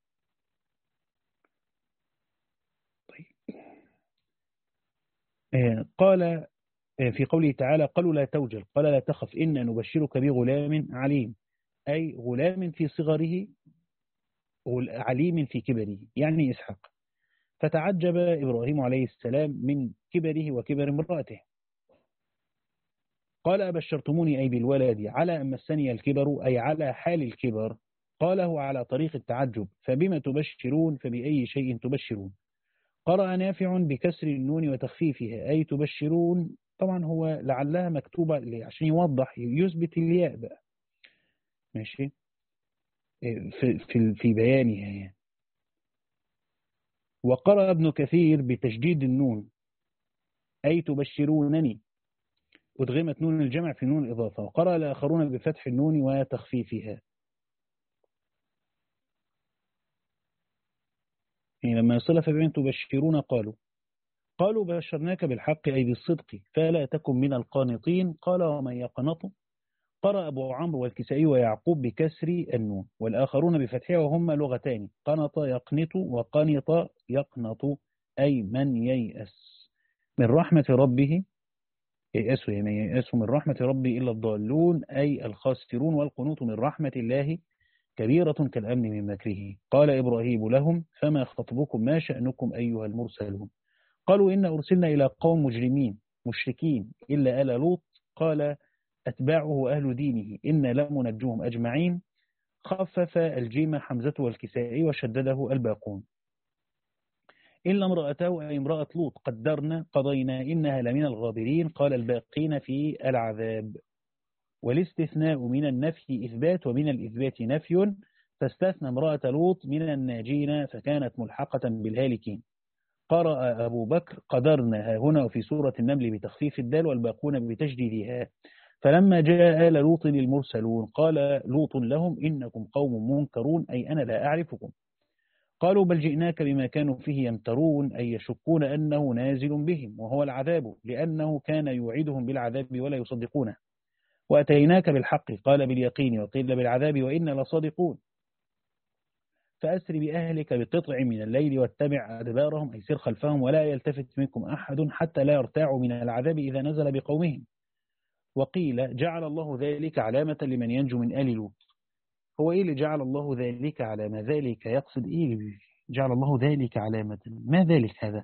قال في قوله تعالى قالوا لا توجل قال لا تخف إنا نبشرك بغلام عليم أي غلام في صغره عليم في كبره يعني إسحاق. فتعجب إبراهيم عليه السلام من كبره وكبر امرأته قال أبشرتموني أي بالولد على أن مسني الكبر أي على حال الكبر قاله على طريق التعجب فبما تبشرون فبأي شيء تبشرون. قرأ نافع بكسر النون وتخفيفها أي تبشرون طبعا هو لعلها مكتوبة عشان يوضح يثبت الياء بقى ماشي في في في بيانها يعني. وقرأ ابن كثير بتشديد النون أي تبشرونني أدغمت نون الجمع في نون الإضافة. وقرأ الآخرون بفتح النون وتخفيفها يعني لما يصل فبين تبشرون قالوا قالوا بشرناك بالحق أي بالصدق فلا تكن من القانطين قال ومن يقنط. قرأ أبو عمرو والكسائي ويعقوب بكسر النون والآخرون بفتحها وهم لغتان قنط يقنط وقنط يقنط أي من ييأس من رحمة ربه ييأسوا من ييأسوا من رحمة ربه إلا الضالون أي الخاسرون والقنوط من رحمة الله كبيرة كالأمن من مكره. قال إبراهيم لهم فما خطبكم ما شأنكم أيها المرسلون قالوا إن أرسلنا إلى قوم مجرمين مشركين إلا آل لوط قال أتباعه أهل دينه إن لم ننجوهم أجمعين خفف الجيم حمزة والكسائي وشدده الباقون إلا امرأته أي امرأة لوط قدرنا قضينا إنها لمن الغابرين قال الباقين في العذاب. والاستثناء من النفي إثبات ومن الإثبات نفي فاستثنى امرأة لوط من الناجين فكانت ملحقة بالهالكين. قرأ أبو بكر قدرنا هنا وفي سورة النمل بتخفيف الدال والباقون بتجديدها. فلما جاء آل لوط المرسلون قال لوط لهم إنكم قوم منكرون أي أنا لا أعرفكم. قالوا بل جئناك بما كانوا فيه يمترون أي يشكون أنه نازل بهم وهو العذاب لأنه كان يوعدهم بالعذاب ولا يصدقونه وأتيناك بالحق قال باليقين وقيل بالعذاب وإنا لصادقون فأسر بأهلك بقطع من الليل واتبع أدبارهم أي سر خلفهم ولا يلتفت منكم أحد حتى لا يرتاعوا من العذاب إذا نزل بقومهم وقيل جعل الله ذلك علامة لمن ينجو من آل لوط. هو إيه اللي جعل الله ذلك علامة؟ ذلك يقصد إيه جعل الله ذلك علامة؟ ما ذلك هذا؟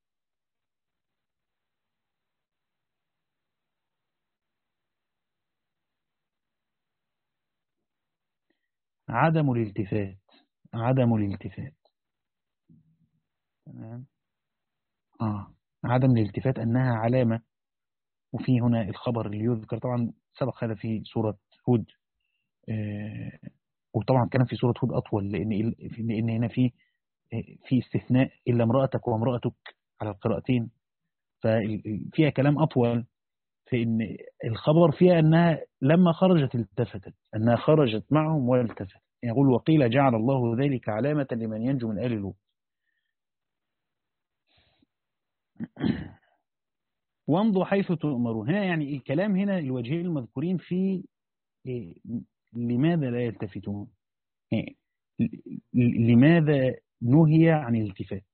عدم الالتفات. عدم الالتفات. تمام. آه. عدم الالتفات أنها علامة. وفي هنا الخبر اللي يذكر طبعا سبق هذا في سورة هود. آه وطبعا كان في سورة هود أطول لأن لأن هنا في في استثناء إلا امرأتك وامرأتك على القراءتين ففيها كلام أطول في إن الخبر فيها أنها لما خرجت التفتت أنها خرجت معهم والتفتت يقول وقيل جعل الله ذلك علامة لمن ينجو من آل لوط. وامضوا حيث تؤمرون. هنا يعني الكلام هنا الوجهين المذكورين في لماذا لا يلتفتون لماذا نهي عن الالتفات.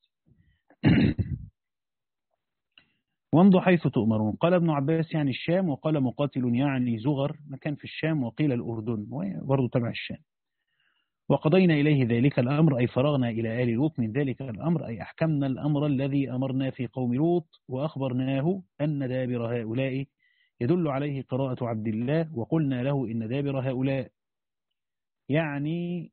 وامضوا حيث تؤمرون. قال ابن عباس يعني الشام وقال مقاتل يعني زغر مكان في الشام وقيل الأردن وبرضه تبع الشام. وقضينا إليه ذلك الأمر أي فرغنا إلى آل لوط من ذلك الأمر أي أحكمنا الأمر الذي أمرنا في قوم لوط وأخبرناه أن دابر هؤلاء يدل عليه قراءة عبد الله وقلنا له إن دابر هؤلاء يعني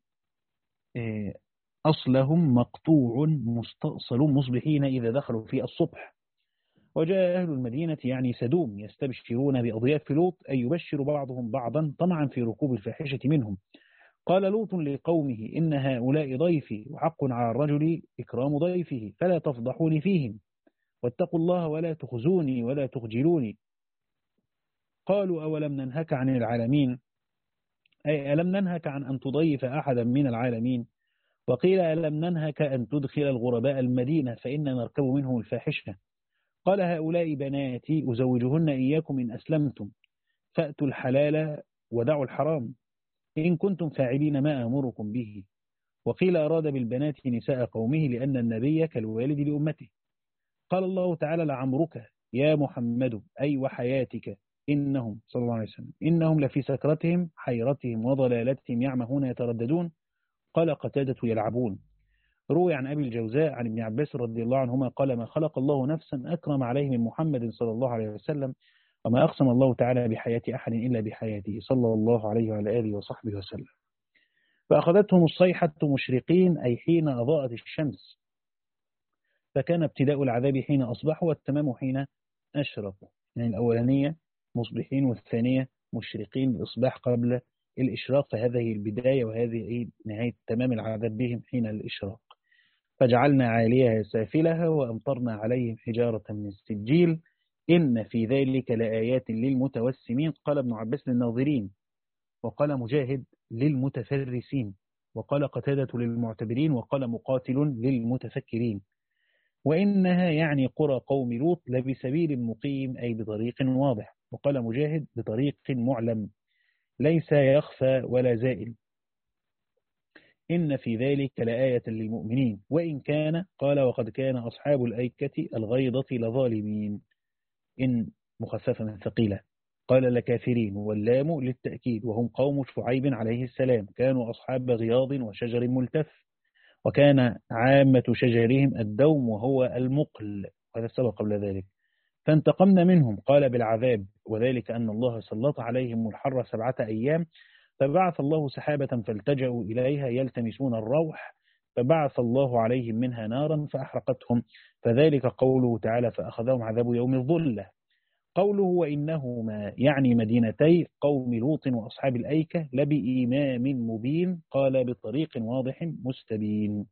أصلهم مقطوع مستأصل مصبحين إذا دخلوا في الصبح. وجاء أهل المدينة يعني سدوم يستبشرون بأضياف لوط أي يبشر بعضهم بعضا طمعا في ركوب الفاحشة منهم. قال لوط لقومه إن هؤلاء ضيفي وحق على الرجل إكرام ضيفه فلا تفضحوني فيهم واتقوا الله ولا تخزوني ولا تخجلوني. قالوا أولم ننهك عن العالمين أي ألم ننهك عن أن تضيف أحدا من العالمين. وقيل ألم ننهك أن تدخل الغرباء المدينة فإن نركب منهم الفاحشة. قال هؤلاء بناتي أزوجهن إياكم إن أسلمتم فأتوا الحلال ودعوا الحرام إن كنتم فاعلين ما أمركم به. وقيل أراد بالبنات نساء قومه لأن النبي كالوالد لأمته. قال الله تعالى لعمرك يا محمد أي وحياتك إنهم صلى الله عليه وسلم إنهم لفي سكرتهم حيرتهم وضلالتهم يعمهون يترددون. قال قتادة يلعبون. روي عن أبي الجوزاء عن ابن عباس رضي الله عنهما قال ما خلق الله نفسا أكرم عليه من محمد صلى الله عليه وسلم وما أقسم الله تعالى بحياة أحد إلا بحياته صلى الله عليه وعلى آله وصحبه وسلم. فأخذتهم الصيحة مشرقين أي حين أضاءت الشمس فكان ابتداء العذاب حين أصبحوا والتمام حين أشرقوا. يعني الأولانية مصبحين والثانية مشرقين الإصباح قبل الإشراق فهذه البداية وهذه نهاية تمام العذاب بهم حين الإشراق. فجعلنا عاليها سافلها وأمطرنا عليهم حجارة من السجيل إن في ذلك لآيات للمتوسمين. قال ابن عباس للناظرين وقال مجاهد للمتفرسين وقال قتادة للمعتبرين وقال مقاتل للمتفكرين. وإنها يعني قرى قوم لوط لبسبيل مقيم أي بطريق واضح. وقال مجاهد بطريق معلم ليس يخفى ولا زائل. إن في ذلك لآية للمؤمنين وإن كان قال وقد كان أصحاب الأيكة الغيضة لظالمين إن مخففة من ثقيلة. قال لكافرين واللام للتأكيد وهم قوم شعيب عليه السلام كانوا أصحاب غياض وشجر ملتف وكان عامة شجرهم الدوم وهو المقل هذا السبب قبل ذلك. فانتقمنا منهم قال بالعذاب وذلك أن الله سلط عليهم الحر سبعة أيام فبعث الله سحابة فالتجأوا إليها يلتمسون الروح فبعث الله عليهم منها نارا فأحرقتهم فذلك قوله تعالى فأخذهم عذاب يوم الظلة. قوله وإنهما يعني مدينتي قوم لوط وأصحاب الأيكة لبإمام مبين قال بطريق واضح مستبين.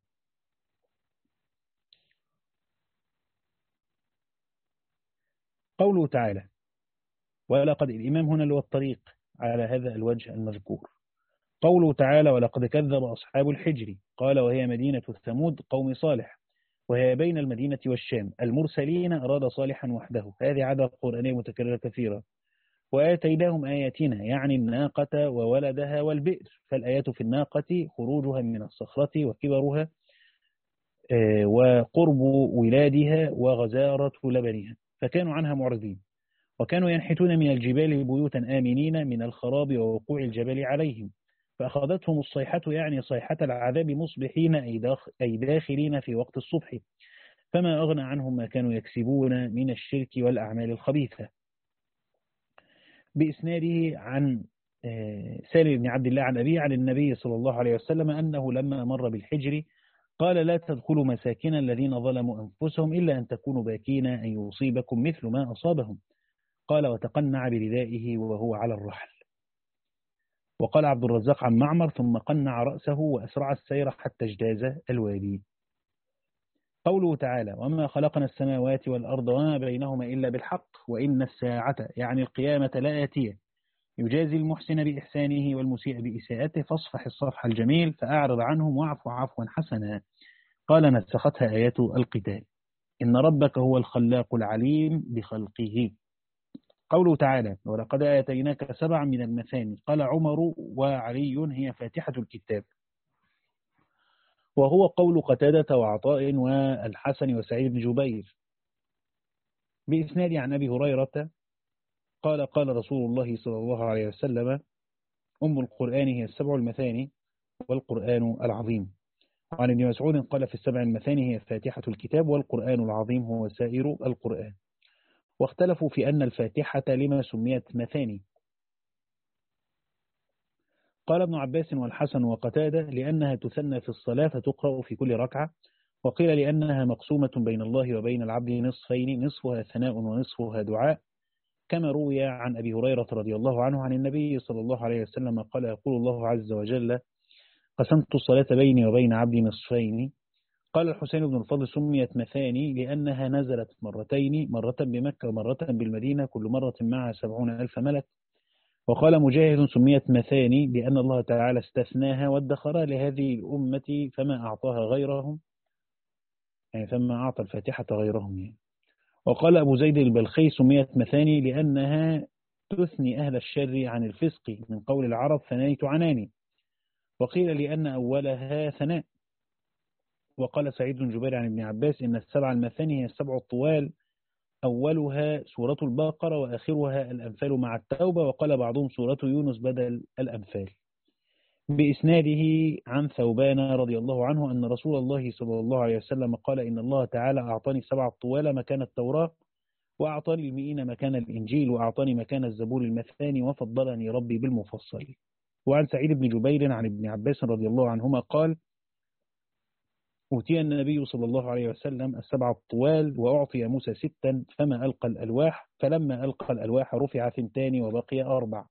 قوله تعالى ولقد الإمام هنا اللي هو الطريق على هذا الوجه المذكور. قوله تعالى ولقد كذب أصحاب الحجر قال وهي مدينة ثمود قوم صالح وهي بين المدينة والشام المرسلين أراد صالحا وحده. هذه عادة قرآنية متكررة كثيرة. وآتيناهم آياتنا يعني الناقة وولدها والبئر. فالآيات في الناقة خروجها من الصخرة وكبرها وقرب ولادها وغزارة لبنها فكانوا عنها معرضين. وكانوا ينحتون من الجبال بيوتا آمنين من الخراب ووقوع الجبل عليهم فأخذتهم الصيحة يعني صيحة العذاب مصبحين أي داخلين في وقت الصبح فما أغنى عنهم ما كانوا يكسبون من الشرك والأعمال الخبيثة. بإسناده عن سالم بن عبد الله عن أبيه عن النبي صلى الله عليه وسلم أنه لما مر بالحجر قال لا تدخلوا مساكن الذين ظلموا أنفسهم إلا أن تكونوا باكين أن يصيبكم مثل ما أصابهم. قال وتقنع بردائه وهو على الرحل. وقال عبد الرزاق عن معمر ثم قنع رأسه وأسرع السير حتى اجتاز الوادي. قوله تعالى وما خلقنا السماوات والأرض وما بينهما إلا بالحق وإن الساعة يعني القيامة لآتية يجازي المحسن بإحسانه والمسيء بإساءته فاصفح الصفح الجميل فأعرض عنهم واعف عفوا حسنا. قال نسختها آيات القتال. إن ربك هو الخلاق العليم بخلقه. قوله تعالى ولقد آتيناك سبعا من المثاني قال عمر وعلي هي فاتحة الكتاب وهو قول قتادة وعطاء والحسن وسعيد بن جبير. بإسناد عن أبي هريرة قال قال رسول الله صلى الله عليه وسلم أم القرآن هي السبع المثاني والقرآن العظيم. وعن ابن مسعود قال في السبع المثاني هي فاتحة الكتاب والقرآن العظيم هو سائر القرآن. واختلفوا في أن الفاتحة لما سميت مثاني. قال ابن عباس والحسن وقتادة لأنها تثنى في الصلاة فتقرأ في كل ركعة. وقيل لأنها مقسومة بين الله وبين العبد نصفين نصفها ثناء ونصفها دعاء كما روي عن أبي هريرة رضي الله عنه عن النبي صلى الله عليه وسلم قال يقول الله عز وجل قسمت الصلاة بيني وبين عبدي نصفين. قال الحسين بن الفضل سميت مثاني لأنها نزلت مرتين مرة بمكة ومرة بالمدينة كل مرة معها سبعون ألف ملك. وقال مجاهد سميت مثاني لأن الله تعالى استثناها وادخرها لهذه الأمة فما أعطاها غيرهم يعني فما أعطى الفاتحة غيرهم يعني. وقال أبو زيد البلخي سميت مثاني لأنها تثني أهل الشر عن الفسق من قول العرب ثنيت عناني. وقيل لأن أولها ثناء. وقال سعيد بن جبير عن ابن عباس إن السبع المثاني هي السبع الطوال أولها سورة البقرة وآخرها الأنفال مع التوبة. وقال بعضهم سورة يونس بدل الأنفال. بإسناده عن ثوبان رضي الله عنه أن رسول الله صلى الله عليه وسلم قال إن الله تعالى أعطاني سبع الطوال مكان التوراة وأعطاني المئين مكان الإنجيل وأعطاني مكان الزبور المثاني وفضلني ربي بالمفصل. وعن سعيد بن جبير عن ابن عباس رضي الله عنهما قال أوتي النبي صلى الله عليه وسلم السبع الطوال وأعطي موسى ستا فما ألقى الألواح فلما ألقى الألواح رفع ثنتان وبقي أربع.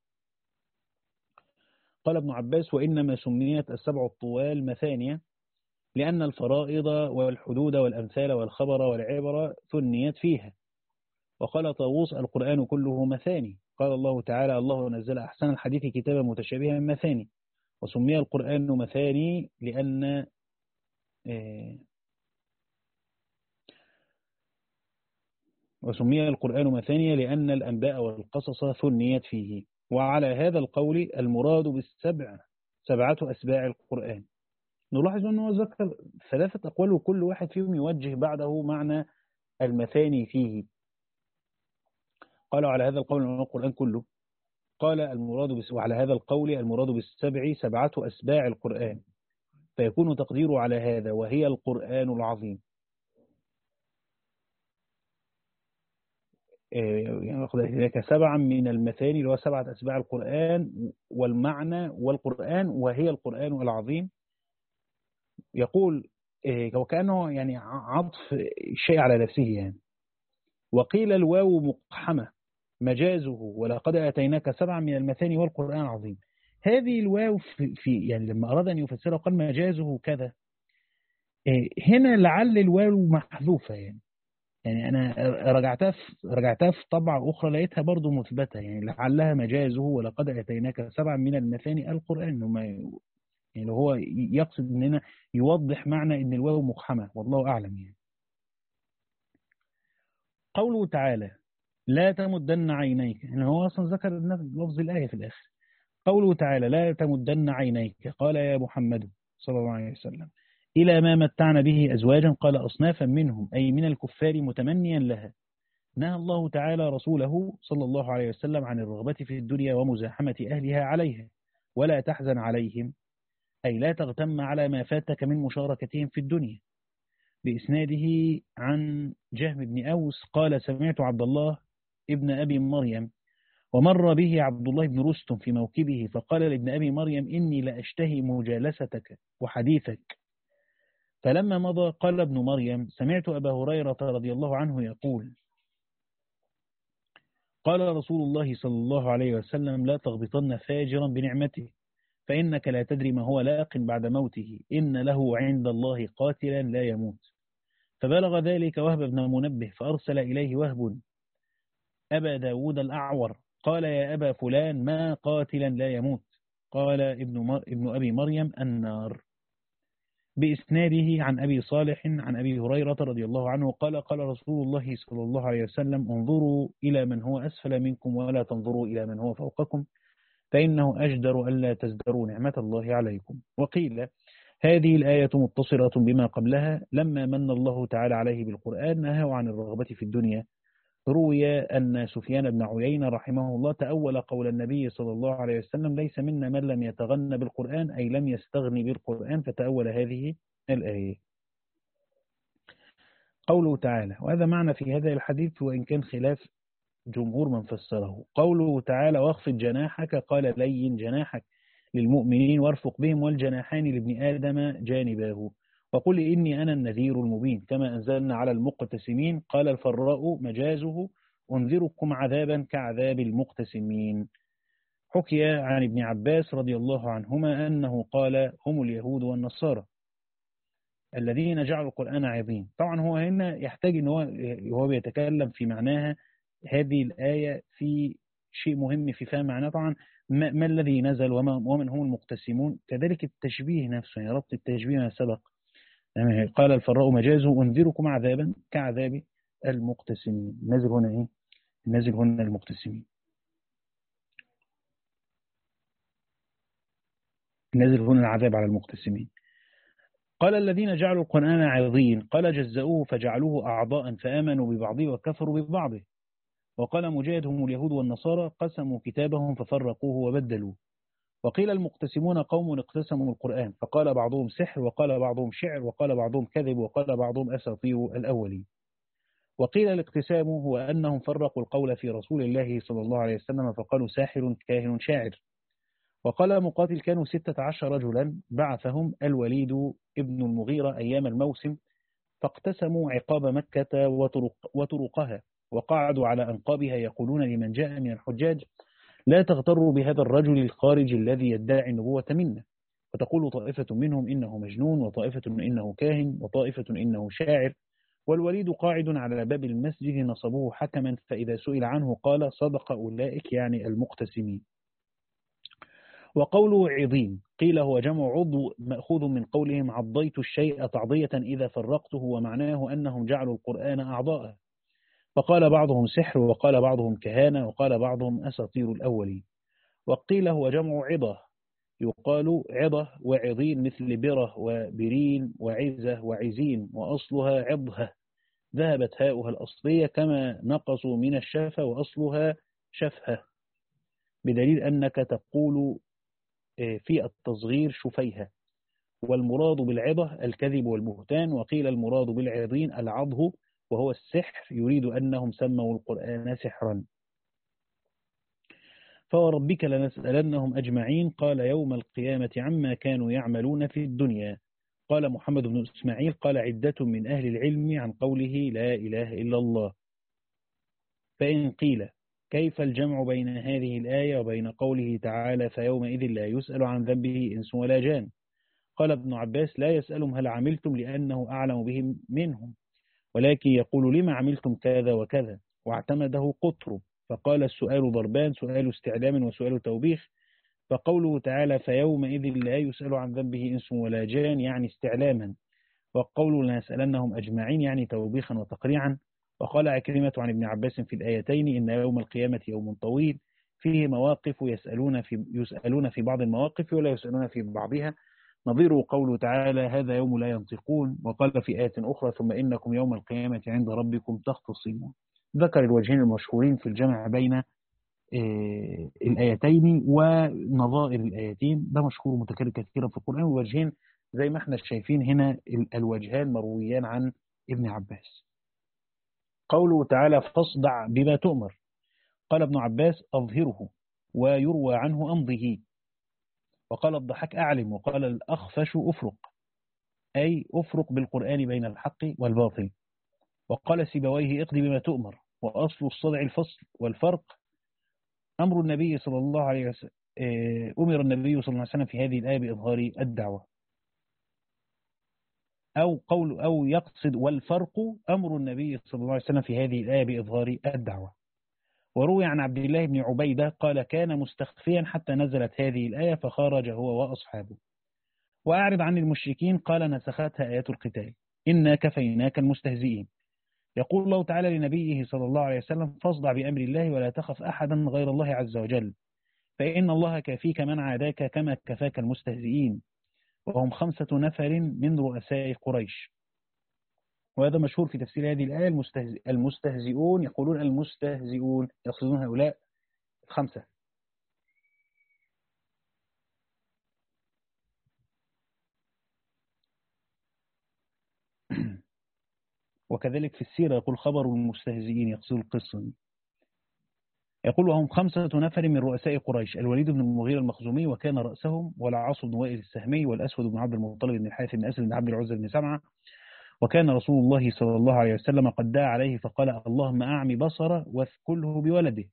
قال ابن عباس وإنما سميت السبع الطوال مثانية لأن الفرائض والحدود والأمثال والخبر والعبر ثنيت فيها. وقال طاووس القرآن كله مثاني. قال الله تعالى الله نزل أحسن الحديث كتابا متشابها مثاني. وسمي القرآن مثاني لأن وسمي القرآن مثانية لأن الأنباء والقصص ثنيت فيه. وعلى هذا القول المراد بالسبع سبعة أسباع القرآن. نلاحظ أنه ذكر ثلاثة أقوال وكل واحد فيهم يوجه بعده معنى المثاني فيه. قالوا على هذا القول القرآن كله. قال المراد بس وعلى هذا القول المراد بالسبع سبعة أسباع القرآن فيكون تقديره على هذا وهي القرآن العظيم. هناك سبعا من المثاني اللي هو سبعة أسباع القرآن والمعنى والقرآن وهي القرآن العظيم. يقول وكأنه يعني عطف شيء على نفسه يعني. وقيل الواو مقحمة مجازه ولقد آتيناك سبعا من المثاني والقرآن العظيم. هذه الواو في, في يعني لما أراد أن يفسرها قال مجازه كذا. هنا لعل الواو محذوفة يعني يعني أنا رجعتها في رجعتها في طبعة أخرى لقيتها برضو مثبتة، يعني لعلها مجازه ولقد أتيناك سبعا من المثاني القرآن. هما يعني لو هو يقصد إننا يوضح معنى إن الواو مقحمة، والله أعلم يعني. قوله تعالى لا تمدن عينيك، يعني هو أصلا ذكر لفظ الآية في الآخر. قوله تعالى لا تمدن عينيك، قال يا محمد صلى الله عليه وسلم إلى ما متعنا به أزواجا، قال أصنافا منهم أي من الكفار متمنيا لها. نهى الله تعالى رسوله صلى الله عليه وسلم عن الرغبة في الدنيا ومزاحمة أهلها عليها. ولا تحزن عليهم أي لا تغتم على ما فاتك من مشاركتهم في الدنيا. بإسناده عن جهم بن أوس قال سمعت عبد الله ابن أبي مريم، ومر به عبد الله بن رستم في موكبه، فقال لابن أبي مريم إني لأشتهي مجالستك وحديثك. فلما مضى قال ابن مريم سمعت أبا هريرة رضي الله عنه يقول قال رسول الله صلى الله عليه وسلم لا تغبطن فاجرا بنعمته، فإنك لا تدري ما هو لاق بعد موته، إن له عند الله قاتلا لا يموت. فبلغ ذلك وهب بن منبه فأرسل إليه وهب أبا داود الأعور قال يا أبا فلان ما قاتلا لا يموت؟ قال ابن, مر ابن أبي مريم النار. بإسناده عن أبي صالح عن أبي هريرة رضي الله عنه قال قال رسول الله صلى الله عليه وسلم انظروا إلى من هو أسفل منكم ولا تنظروا إلى من هو فوقكم، فإنه أجدر ألا تزدروا نعمة الله عليكم. وقيل هذه الآية متصلة بما قبلها، لما من الله تعالى عليه بالقرآن نهاه عن الرغبة في الدنيا. روي أن سفيان بن عيينة رحمه الله تأول قول النبي صلى الله عليه وسلم ليس منا من لم يتغنى بالقرآن، أي لم يستغني بالقرآن، فتأول هذه الآية. قوله تعالى، وهذا معنى في هذا الحديث وإن كان خلاف جمهور من فسره. قوله تعالى واخفض جناحك، قال لين جناحك للمؤمنين وارفق بهم، والجناحان لابن آدم جانباه، وقل إني أنا النذير المبين، كما أنزلنا على المقتسمين. قال الفراء مجازه أنذركم عذابا كعذاب المقتسمين. حكي عن ابن عباس رضي الله عنهما أنه قال هم اليهود والنصارى الذين جعلوا القرآن عظيم. طبعا هو هنا يحتاج أن هو, هو بيتكلم في معناها هذه الآية في شيء مهم في فهم معناه. طبعا ما, ما الذي نزل وما ومن هم المقتسمون، كذلك التشبيه نفسه، يعني ربط التشبيه ما سبق. يعني قال الفراء مجازه أنذركم عذابا كعذاب المقتسمين. نزل هنا إيه؟ نزل هنا المقتسمين، نزل هنا العذاب على المقتسمين. قال الذين جعلوا القرآن عظيم، قال جزأوه فجعلوه أعضاء فآمنوا ببعضه وكفروا ببعضه. وقال مجاهد هم اليهود والنصارى قسموا كتابهم ففرقوه وبدلوه. وقيل المقتسمون قوم اقتسموا القرآن، فقال بعضهم سحر وقال بعضهم شعر وقال بعضهم كذب وقال بعضهم أساطير الأولين. وقيل الاقتسام هو أنهم فرقوا القول في رسول الله صلى الله عليه وسلم فقالوا ساحر كاهن شاعر. وقال مقاتل كانوا ستة عشر رجلا بعثهم الوليد ابن المغيرة أيام الموسم، فاقتسموا عقاب مكة وطرق وطرقها، وقعدوا على أنقابها يقولون لمن جاء من الحجاج لا تغتروا بهذا الرجل الخارج الذي يدعي النبوة منا. فتقول طائفة منهم إنه مجنون، وطائفة إنه كاهن، وطائفة إنه شاعر. والوليد قاعد على باب المسجد نصبوه حكما، فإذا سئل عنه قال صدق أولئك، يعني المقتسمين. وقوله عظيم قيل هو جمع عضو مأخوذ من قولهم عضيت الشيء تعضية إذا فرقته، ومعناه أنهم جعلوا القرآن أعضاء. فقال بعضهم سحر وقال بعضهم كهانة وقال بعضهم أساطير الأولين. وقيل هو جمع عضة، يقال عضة وعظين مثل بره وبرين وعزة وعزين، وأصلها عضها، ذهبت هاؤها الأصلية كما نقصوا من الشفة وأصلها شفهة، بدليل أنك تقول في التصغير شفيها. والمراد بالعضة الكذب والبهتان. وقيل المراد بالعظين العضه وهو السحر، يريد أنهم سموا القرآن سحرا. فوربك لنسألنهم أجمعين. قال يوم القيامة عما كانوا يعملون في الدنيا. قال محمد بن إسماعيل قال عدة من أهل العلم عن قوله لا إله إلا الله. فإن قيل كيف الجمع بين هذه الآية وبين قوله تعالى فيومئذ لا يسأل عن ذنبه إنس ولا جان؟ قال ابن عباس لا يسألهم هل عملتم لأنه أعلم بهم منهم، ولكن يقول لما عملتم كذا وكذا، واعتمده قطر. فقال السؤال ضربان: سؤال استعلام وسؤال توبيخ. فقوله تعالى: فيومئذ لا يسأل عن ذنبه إنس ولا جان، يعني استعلاما. وقوله لنسألنهم أجمعين، يعني توبيخا وتقريعا. وقال عكرمة عن ابن عباس في الآيتين: إن يوم القيامة يوم طويل فيه مواقف يسألون في, يسألون في بعض المواقف ولا يسألون في بعضها، نظير قوله تعالى: هذا يوم لا ينطقون. وقال في آية أخرى: ثم إنكم يوم القيامة عند ربكم تختصمون. ذكر الوجهين المشهورين في الجمع بين الآيتين ونظائر الآيتين، ده مشهور متكرر كثيرا في القرآن. ووجهين زي ما احنا شايفين هنا، الوجهان مرويان عن ابن عباس. قوله تعالى: فاصدع بما تؤمر. قال ابن عباس: أظهره، ويروى عنه أمضه. وقال الضحاك: أعلم. وقال الأخفش: أفرق، أي أفرق بالقرآن بين الحق والباطل. وقال سيبويه: اقضي بما تؤمر. وأصل الصدع الفصل والفرق. أمر النبي صلى الله عليه وسلم أمر النبي صلى الله عليه وسلم في هذه الآية بإظهار الدعوة، أو قول أو يقصد والفرق أمر النبي صلى الله عليه وسلم في هذه الآية بإظهار الدعوة. وروي عن عبد الله بن عبيدة قال: كان مستخفيا حتى نزلت هذه الآية فخرج هو وأصحابه. وأعرض عن المشركين قال: نسختها آيات القتال، إنا كفيناك المستهزئين. يقول الله تعالى لنبيه صلى الله عليه وسلم: فاصدع بأمر الله ولا تخف أحدا غير الله عز وجل، فإن الله كافيك من عاداك كما كفاك المستهزئين. وهم خمسة نفر من رؤساء قريش. وهذا مشهور في تفسير هذه الآية: المستهزئ المستهزئون، يقولون المستهزئون، يقصدون هؤلاء خمسة. وكذلك في السيرة يقول: خبر المستهزئين، يقصد القصة. يقول: وهم خمسة نفر من رؤساء قريش: الوليد بن المغيرة المخزومي وكان رأسهم، والعاص بن وائل السهمي، والأسود بن عبد المطلب بن الحارث بن أسد بن عبد العزى بن سمعة. وكان رسول الله صلى الله عليه وسلم قد دعا عليه فقال: اللهم أعمي بصره واثكله بولده.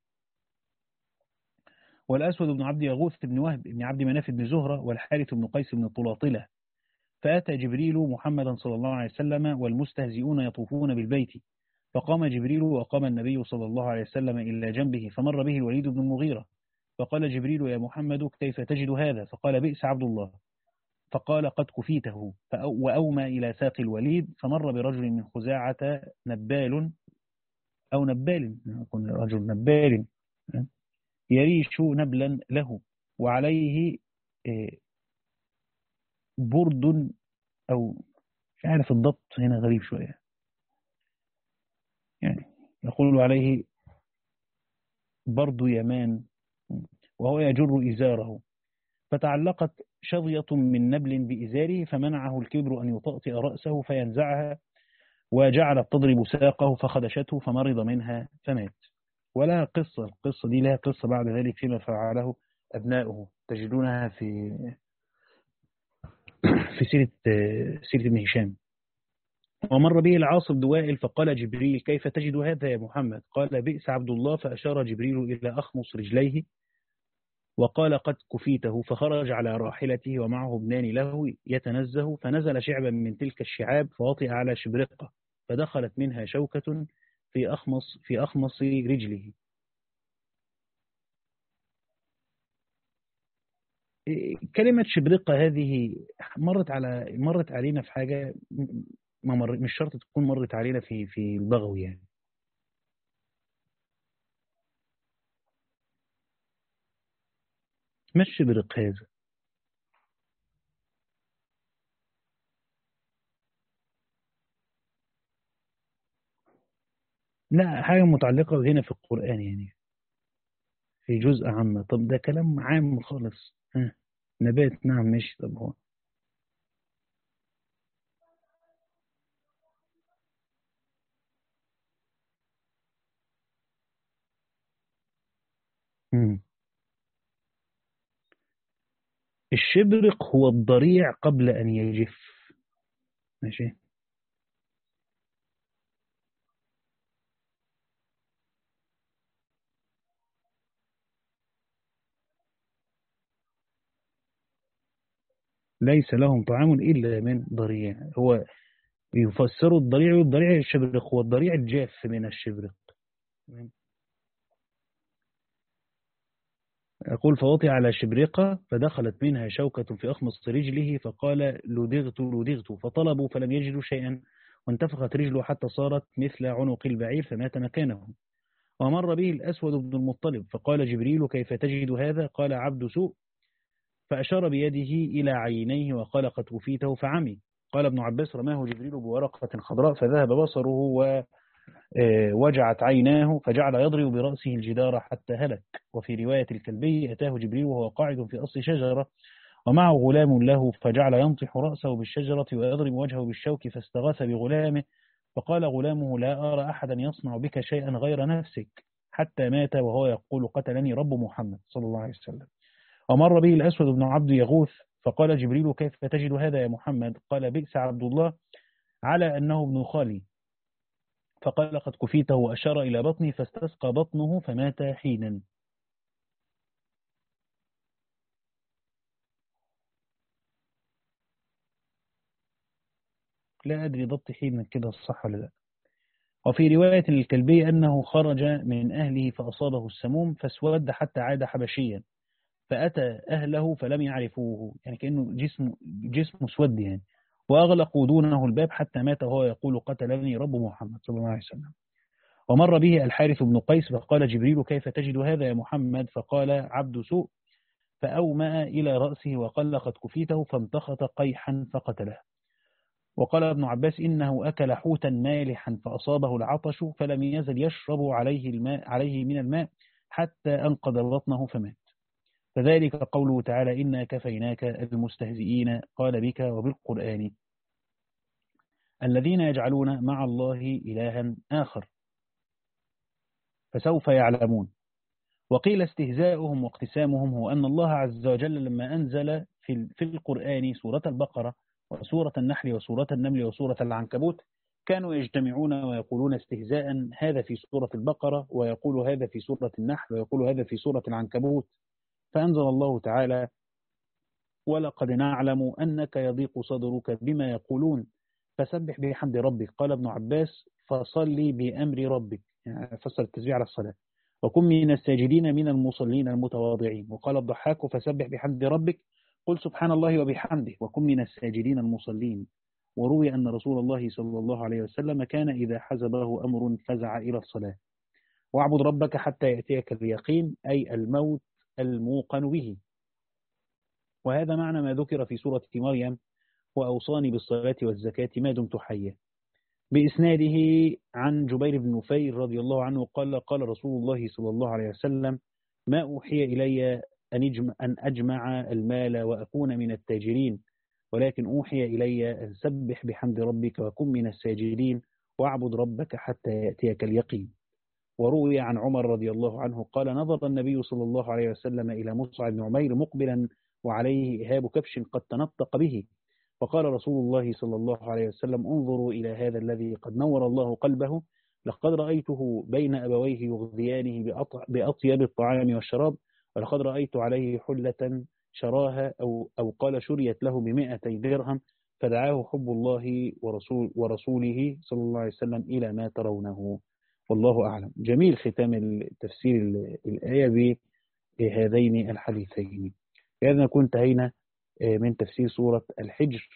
والأسود بن عبد يغوث بن وهب بن عبد مناف بن زهرة، والحارث بن قيس بن طلاطلة. فأتى جبريل محمدا صلى الله عليه وسلم والمستهزئون يطوفون بالبيت، فقام جبريل وقام النبي صلى الله عليه وسلم إلى جنبه، فمر به الوليد بن المغيرة، فقال جبريل: يا محمد كيف تجد هذا؟ فقال: بئس عبد الله. فقال: قد كفيته. وأومى إلى ساق الوليد، فمر برجل من خزاعة نبال أو نبال، يكون رجل نبال يريش نبلا له، وعليه برد، أو مش عارف الضبط هنا غريب شوية، يعني يقول عليه برد يمان، وهو يجر إزاره. فتعلقت شظية من نبل بإزاره، فمنعه الكبر أن يطأطئ رأسه فينزعها، وجعلت تضرب ساقه فخدشته فمرض منها فمات. ولا قصة، القصة دي لها قصة بعد ذلك فيما فعله أبناؤه، تجدونها في في سيرة سيرة ابن هشام. ومر به العاص بن وائل، فقال جبريل: كيف تجد هذا يا محمد؟ قال: بئس عبد الله. فأشار جبريل إلى أخمص رجليه وقال: قد كفيته. فخرج على راحلته ومعه ابنان له يتنزه، فنزل شعبا من تلك الشعاب فوطئ على شبرقة، فدخلت منها شوكة في أخمص في أخمص رجله. كلمة شبرقة هذه مرت على مرت علينا في حاجة، ما مر مش شرط تكون مرت علينا في في البغوي يعني. مش شبرق هذا، لا، حاجة متعلقة هنا في القرآن يعني، في جزء عام. طب ده كلام عام خالص. ها. نبات، نعم ماشي. طب هو مم. الشبرق هو الضريع قبل أن يجف. ماشي. ليس لهم طعام إلا من ضريع. هو يفسروا الضريع والضريع الشبرق، والضريع الجاف من الشبرق. يقول فوطئ على شبرقة فدخلت منها شوكة في أخمص رجله فقال لدغت لدغت، فطلبوا فلم يجدوا شيئا، وانتفخت رجله حتى صارت مثل عنق البعير فمات مكانه. ومر به الأسود بن المطلب فقال جبريل كيف تجد هذا؟ قال عبد سوء، فأشار بيده إلى عينيه وقال قد كفيته فعمي. قال ابن عباس رماه جبريل بورقة خضراء فذهب بصره ووجعت عيناه فجعل يضرب برأسه الجدار حتى هلك. وفي رواية الكلبي أتاه جبريل وهو قاعد في أصل شجرة ومعه غلام له فجعل ينطح رأسه بالشجرة ويضرب وجهه بالشوك فاستغاث بغلامه فقال غلامه لا أرى أحدا يصنع بك شيئا غير نفسك، حتى مات وهو يقول قتلني رب محمد صلى الله عليه وسلم. ومر به الأسود بن عبد يغوث فقال جبريل كيف تجد هذا يا محمد؟ قال بئس عبد الله على أنه ابن خالي، فقال قد كفيته وأشار إلى بطنه فاستسقى بطنه فمات حينا. لا أدري ضبط حينا كده الصح ولا لا. وفي رواية الكلبي أنه خرج من أهله فأصابه السموم فاسود حتى عاد حبشيا، فأتى أهله فلم يعرفوه، يعني كأنه جسم جسم اسود يعني، وأغلقوا دونه الباب حتى مات وهو يقول قتلني رب محمد صلى الله عليه وسلم. ومر به الحارث بن قيس فقال جبريل كيف تجد هذا يا محمد؟ فقال عبد سوء، فأومأ إلى رأسه وقال قد كفيته فامتخط قيحا فقتله. وقال ابن عباس إنه أكل حوتا مالحا فأصابه العطش فلم يزل يشرب عليه الماء عليه من الماء حتى أنقذ بطنه فمات. فذلك قوله تعالى إنا كفيناك المستهزئين قال بك وبالقرآن الذين يجعلون مع الله إلها آخر فسوف يعلمون. وقيل استهزاؤهم واقتسامهم هو أن الله عز وجل لما أنزل في في القرآن سورة البقرة وسورة النحل وسورة النمل وسورة العنكبوت كانوا يجتمعون ويقولون استهزاء هذا في سورة البقرة ويقول هذا في سورة النحل ويقول هذا في سورة العنكبوت، فأنزل الله تعالى ولقد نعلم أنك يضيق صدرك بما يقولون فسبح بحمد ربك. قال ابن عباس فصلي بأمر ربك، يعني فسر التسبيح على الصلاة، وكن من الساجدين من المصلين المتواضعين. وقال الضحاك فسبح بحمد ربك قل سبحان الله وبحمده وكن من الساجدين المصلين. وروي أن رسول الله صلى الله عليه وسلم كان إذا حزبه أمر فزع إلى الصلاة. واعبد ربك حتى يأتيك اليقين أي الموت الموقن به. وهذا معنى ما ذكر في سورة مريم وأوصاني بالصلاة والزكاة ما دمت حيا. بإسناده عن جبير بن نفير رضي الله عنه قال قال رسول الله صلى الله عليه وسلم ما أوحي إلي أن أن أجمع المال وأكون من التاجرين، ولكن أوحي إلي أن سبح بحمد ربك وكن من الساجدين واعبد ربك حتى يأتيك اليقين. وروي عن عمر رضي الله عنه قال نظر النبي صلى الله عليه وسلم إلى مصعب بن عمير مقبلا وعليه إهاب كبش قد تنطق به، فقال رسول الله صلى الله عليه وسلم انظروا إلى هذا الذي قد نور الله قلبه، لقد رأيته بين أبويه يغذيانه بأطيب الطعام والشراب، ولقد رأيت عليه حلة شراها أو, أو قال شريت له بمئتي درهم، فدعاه حب الله ورسول ورسوله صلى الله عليه وسلم إلى ما ترونه. والله أعلم. جميل ختام التفسير الآية بهذين الحديثين. بهذا نكون انتهينا من تفسير سورة الحجر،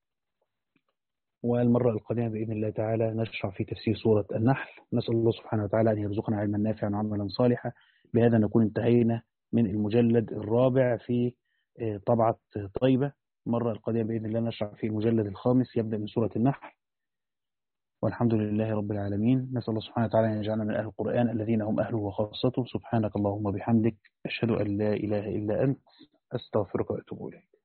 والمرة القادمة بإذن الله تعالى نشرع في تفسير سورة النحل. نسأل الله سبحانه وتعالى أن يرزقنا علما نافعا وعملا صالحا. بهذا نكون انتهينا من المجلد الرابع في طبعة طيبة. المرة القادمة بإذن الله نشرع في المجلد الخامس يبدأ من سورة النحل. والحمد لله رب العالمين. نسأل الله سبحانه وتعالى أن يجعلنا من أهل القرآن الذين هم أهله وخاصته. سبحانك اللهم وبحمدك أشهد أن لا إله إلا أنت أستغفرك وأتوب إليك.